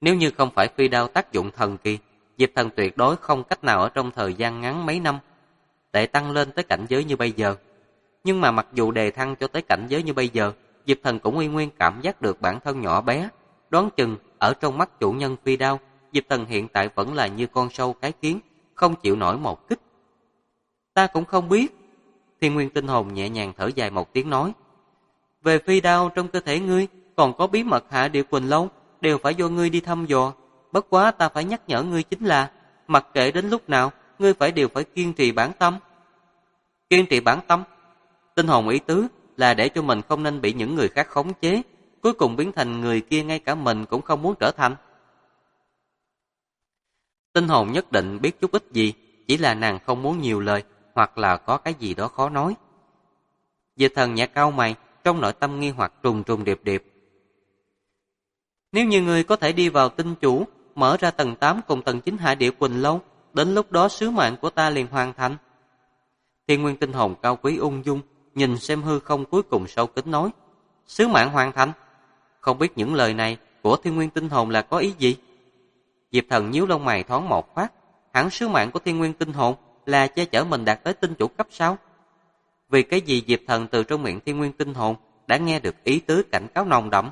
Nếu như không phải phi đao tác dụng thần kỳ, Diệp Thần tuyệt đối không cách nào ở trong thời gian ngắn mấy năm để tăng lên tới cảnh giới như bây giờ. Nhưng mà mặc dù đề thăng cho tới cảnh giới như bây giờ, Diệp Thần cũng uy nguyên cảm giác được bản thân nhỏ bé. Đoán chừng ở trong mắt chủ nhân phi đao, Diệp Thần hiện tại vẫn là như con sâu cái kiến, không chịu nổi một kích. Ta cũng không biết. Thiên Nguyên Tinh Hồn nhẹ nhàng thở dài một tiếng nói. Về phi đao trong cơ thể ngươi, còn có bí mật Hạ Địa Quỳnh Lâu, đều phải do ngươi đi thăm dò. Bất quá ta phải nhắc nhở ngươi chính là, mặc kệ đến lúc nào, ngươi đều phải kiên trì bản tâm. Kiên trì bản tâm? Tinh hồn ý tứ là để cho mình không nên bị những người khác khống chế, cuối cùng biến thành người kia ngay cả mình cũng không muốn trở thành. Tinh hồn nhất định biết chút ít gì, chỉ là nàng không muốn nhiều lời, hoặc là có cái gì đó khó nói. Diệp Thần nhẹ cau mày, trong nội tâm nghi hoặc trùng trùng điệp điệp. Nếu như người có thể đi vào tinh chủ, mở ra tầng 8 cùng tầng 9 Hạ Địa Quỳnh Lâu, đến lúc đó sứ mạng của ta liền hoàn thành. Thiên Nguyên Tinh Hồn cao quý ung dung, nhìn xem hư không cuối cùng sâu kín nói. Sứ mạng hoàn thành? Không biết những lời này của Thiên Nguyên Tinh Hồn là có ý gì? Diệp Thần nhíu lông mày thoáng một phát. Hẳn sứ mạng của Thiên Nguyên Tinh Hồn là che chở mình đạt tới tinh chủ cấp sao? Vì cái gì Diệp Thần từ trong miệng Thiên Nguyên Tinh Hồn đã nghe được ý tứ cảnh cáo nồng đậm?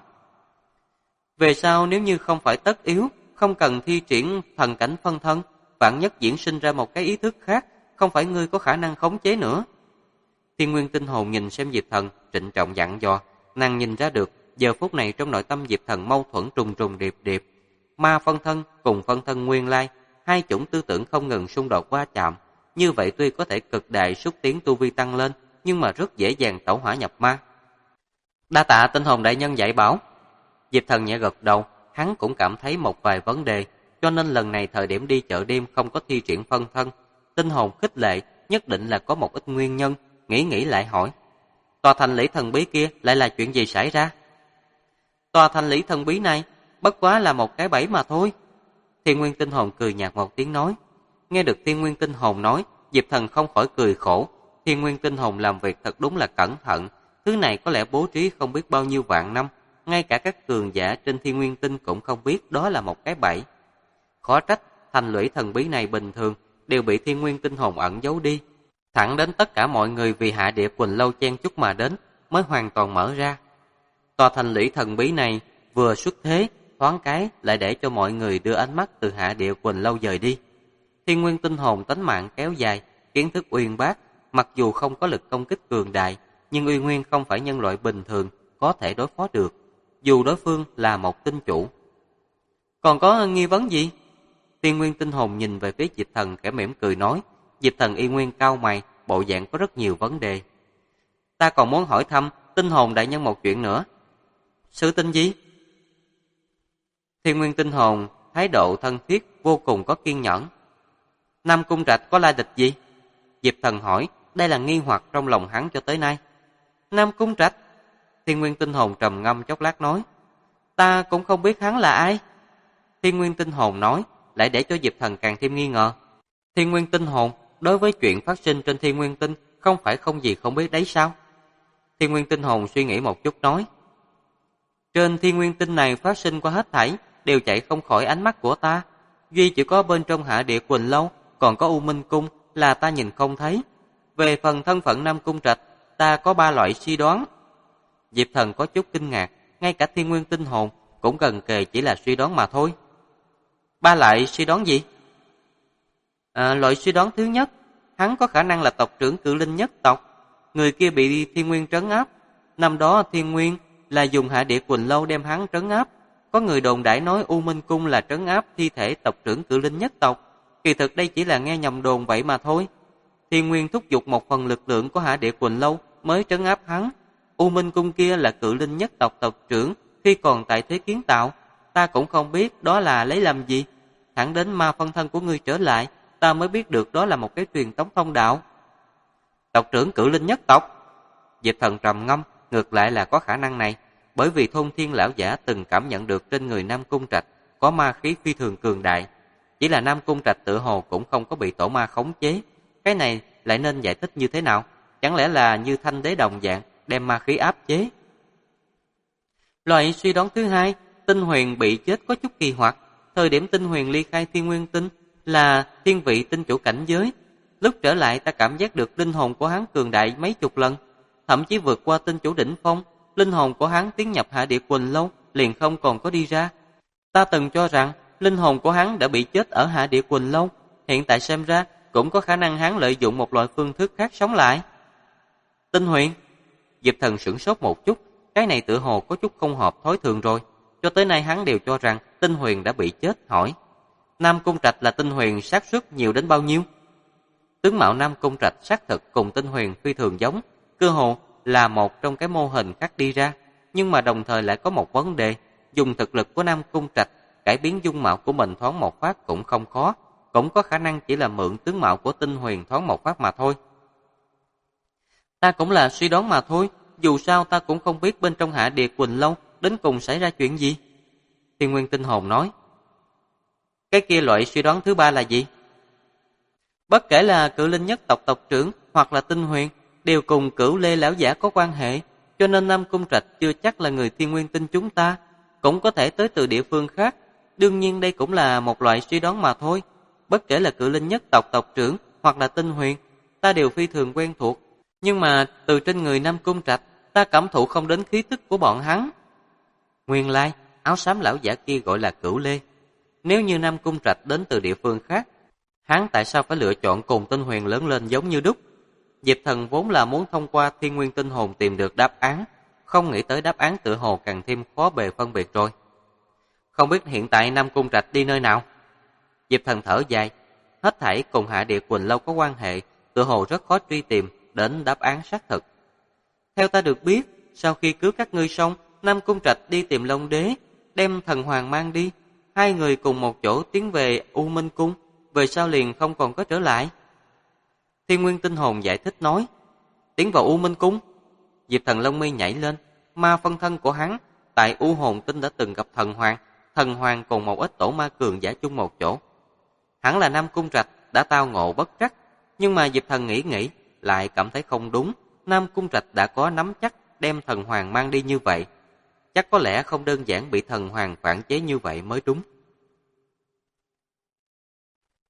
Về sau nếu như không phải tất yếu, không cần thi triển thần cảnh phân thân, vạn nhất diễn sinh ra một cái ý thức khác, không phải ngươi có khả năng khống chế nữa. Thiên Nguyên Tinh Hồn nhìn xem Diệp Thần, trịnh trọng dặn dò, nàng nhìn ra được, giờ phút này trong nội tâm Diệp Thần mâu thuẫn trùng trùng điệp điệp. Ma phân thân cùng phân thân nguyên lai, hai chủng tư tưởng không ngừng xung đột va chạm, như vậy tuy có thể cực đại xúc tiến tu vi tăng lên, nhưng mà rất dễ dàng tẩu hỏa nhập ma. Đa tạ Tinh Hồn đại nhân dạy bảo. Diệp Thần nhẹ gật đầu, hắn cũng cảm thấy một vài vấn đề, cho nên lần này thời điểm đi chợ đêm không có thi triển phân thân. Tinh Hồn khích lệ, nhất định là có một ít nguyên nhân, nghĩ lại hỏi. Tòa thành lũy thần bí kia lại là chuyện gì xảy ra? Tòa thành lũy thần bí này, bất quá là một cái bẫy mà thôi. Thiên Nguyên Tinh Hồn cười nhạt một tiếng nói. Nghe được Thiên Nguyên Tinh Hồn nói, Diệp Thần không khỏi cười khổ. Thiên Nguyên Tinh Hồn làm việc thật đúng là cẩn thận, thứ này có lẽ bố trí không biết bao nhiêu vạn năm, ngay cả các cường giả trên Thiên Nguyên Tinh cũng không biết đó là một cái bẫy. Khó trách thành lũy thần bí này bình thường đều bị Thiên Nguyên Tinh Hồn ẩn giấu đi, thẳng đến tất cả mọi người vì Hạ Địa Quỳnh Lâu chen chúc mà đến mới hoàn toàn mở ra. Tòa thành lũy thần bí này vừa xuất thế, thoáng cái lại để cho mọi người đưa ánh mắt từ Hạ Địa Quỳnh Lâu dời đi. Thiên Nguyên Tinh Hồn tánh mạng kéo dài, kiến thức uyên bác, mặc dù không có lực công kích cường đại, nhưng uy nguyên không phải nhân loại bình thường có thể đối phó được, dù đối phương là một tinh chủ. Còn có nghi vấn gì? Thiên Nguyên Tinh Hồn nhìn về phía Diệp Thần khẽ mỉm cười nói. Diệp Thần y nguyên cau mày, bộ dạng có rất nhiều vấn đề. Ta còn muốn hỏi thăm Tinh Hồn đại nhân một chuyện nữa. Sự tình gì? Thiên Nguyên Tinh Hồn thái độ thân thiết, vô cùng có kiên nhẫn. Nam Cung Trạch có lai lịch gì? Diệp Thần hỏi, đây là nghi hoặc trong lòng hắn cho tới nay. Nam Cung Trạch? Thiên Nguyên Tinh Hồn trầm ngâm chốc lát nói. Ta cũng không biết hắn là ai. Thiên Nguyên Tinh Hồn nói, lại để cho Diệp Thần càng thêm nghi ngờ. Thiên Nguyên Tinh Hồn đối với chuyện phát sinh trên Thiên Nguyên Tinh không phải không gì không biết đấy sao? Thiên Nguyên Tinh Hồn suy nghĩ một chút nói. Trên Thiên Nguyên Tinh này phát sinh qua hết thảy đều chạy không khỏi ánh mắt của ta. Duy chỉ có bên trong Hạ Địa Quỳnh Lâu còn có U Minh Cung là ta nhìn không thấy. Về phần thân phận Nam Cung Trạch, ta có 3 loại suy đoán. Diệp Thần có chút kinh ngạc, ngay cả Thiên Nguyên Tinh Hồn cũng gần kề chỉ là suy đoán mà thôi. 3 loại suy đoán gì? Loại suy đoán thứ nhất, hắn có khả năng là tộc trưởng Cự Linh nhất tộc. Người kia bị Thiên Nguyên trấn áp. Năm đó Thiên Nguyên là dùng Hạ Địa Quỳnh Lâu đem hắn trấn áp. Có người đồn đãi nói U Minh Cung là trấn áp thi thể tộc trưởng Cự Linh nhất tộc. Kỳ thực đây chỉ là nghe nhầm đồn vậy mà thôi. Thiên Nguyên thúc giục một phần lực lượng của Hạ Địa Quỳnh Lâu mới trấn áp hắn. U Minh Cung kia là Cự Linh nhất tộc tộc trưởng khi còn tại thế kiến tạo. Ta cũng không biết đó là lấy làm gì. Thẳng đến ma phân thân của ngươi trở lại, ta mới biết được đó là một cái truyền tống thông đạo. Tộc trưởng Cự Linh nhất tộc? Diệp Thần trầm ngâm, ngược lại là có khả năng này, bởi vì Thôn Thiên lão giả từng cảm nhận được trên người Nam Cung Trạch có ma khí phi thường cường đại. Chỉ là Nam Cung Trạch tự hồ cũng không có bị tổ ma khống chế. Cái này lại nên giải thích như thế nào? Chẳng lẽ là như Thanh Đế đồng dạng đem ma khí áp chế? Loại suy đoán thứ hai, Tinh Huyền bị chết có chút kỳ hoặc. Thời điểm Tinh Huyền ly khai Thiên Nguyên Tinh là thiên vị tinh chủ cảnh giới. Lúc trở lại ta cảm giác được linh hồn của hắn cường đại mấy chục lần, thậm chí vượt qua tinh chủ đỉnh phong. Linh hồn của hắn tiến nhập Hạ Địa Quỳnh Lâu liền không còn có đi ra. Ta từng cho rằng linh hồn của hắn đã bị chết ở Hạ Địa Quỳnh Lâu, hiện tại xem ra cũng có khả năng hắn lợi dụng một loại phương thức khác sống lại. Tinh Huyền, Diệp Thần sửng sốt một chút, cái này tựa hồ có chút không hợp thói thường rồi. Cho tới nay hắn đều cho rằng Tinh Huyền đã bị chết, hỏi: Nam Cung Trạch là Tinh Huyền xác suất nhiều đến bao nhiêu? Tướng mạo Nam Cung Trạch xác thực cùng Tinh Huyền phi thường giống, cơ hồ là một trong cái mô hình khác đi ra, nhưng mà đồng thời lại có một vấn đề, dùng thực lực của Nam Cung Trạch cải biến dung mạo của mình thoáng một phát cũng không khó, cũng có khả năng chỉ là mượn tướng mạo của Tinh Huyền thoáng một phát mà thôi. Ta cũng là suy đoán mà thôi, dù sao ta cũng không biết bên trong Hạ Địa Quỳnh Lâu đến cùng xảy ra chuyện gì. Thiên Nguyên Tinh Hồn nói. Cái kia loại suy đoán thứ ba là gì? Bất kể là Cự Linh nhất tộc tộc trưởng hoặc là Tinh Huyền đều cùng Cửu Lê lão giả có quan hệ, cho nên Nam Cung Trạch chưa chắc là người Thiên Nguyên Tinh chúng ta, cũng có thể tới từ địa phương khác. Đương nhiên đây cũng là một loại suy đoán mà thôi. Bất kể là Cự Linh nhất tộc tộc trưởng hoặc là Tinh Huyền, ta đều phi thường quen thuộc, nhưng mà từ trên người Nam Cung Trạch ta cảm thụ không đến khí tức của bọn hắn. Nguyên lai áo xám lão giả kia gọi là Cửu Lê. Nếu như Nam Cung Trạch đến từ địa phương khác, hắn tại sao phải lựa chọn cùng Tinh Huyền lớn lên giống như đúc? Diệp Thần vốn là muốn thông qua Thiên Nguyên Tinh Hồn tìm được đáp án, không nghĩ tới đáp án tựa hồ càng thêm khó bề phân biệt rồi. Không biết hiện tại Nam Cung Trạch đi nơi nào? Diệp Thần thở dài, hết thảy cùng Hạ Địa Quỳnh Lâu có quan hệ, tựa hồ rất khó truy tìm đến đáp án xác thực. Theo ta được biết, sau khi cứu các ngươi xong, Nam Cung Trạch đi tìm Long Đế, đem thần hoàng mang đi, hai người cùng một chỗ tiến về U Minh Cung, về sau liền không còn có trở lại. Thiên Nguyên Tinh Hồn giải thích nói, tiến vào U Minh Cung. Diệp Thần lông mi nhảy lên, ma phân thân của hắn tại U Hồn Tinh đã từng gặp thần hoàng cùng một ít tổ ma cường giả chung một chỗ. Hẳn là Nam Cung Trạch đã tao ngộ bất trắc, nhưng mà Diệp Thần nghĩ lại cảm thấy không đúng. Nam Cung Trạch đã có nắm chắc đem thần hoàng mang đi như vậy, chắc có lẽ không đơn giản bị thần hoàng phản chế như vậy mới đúng.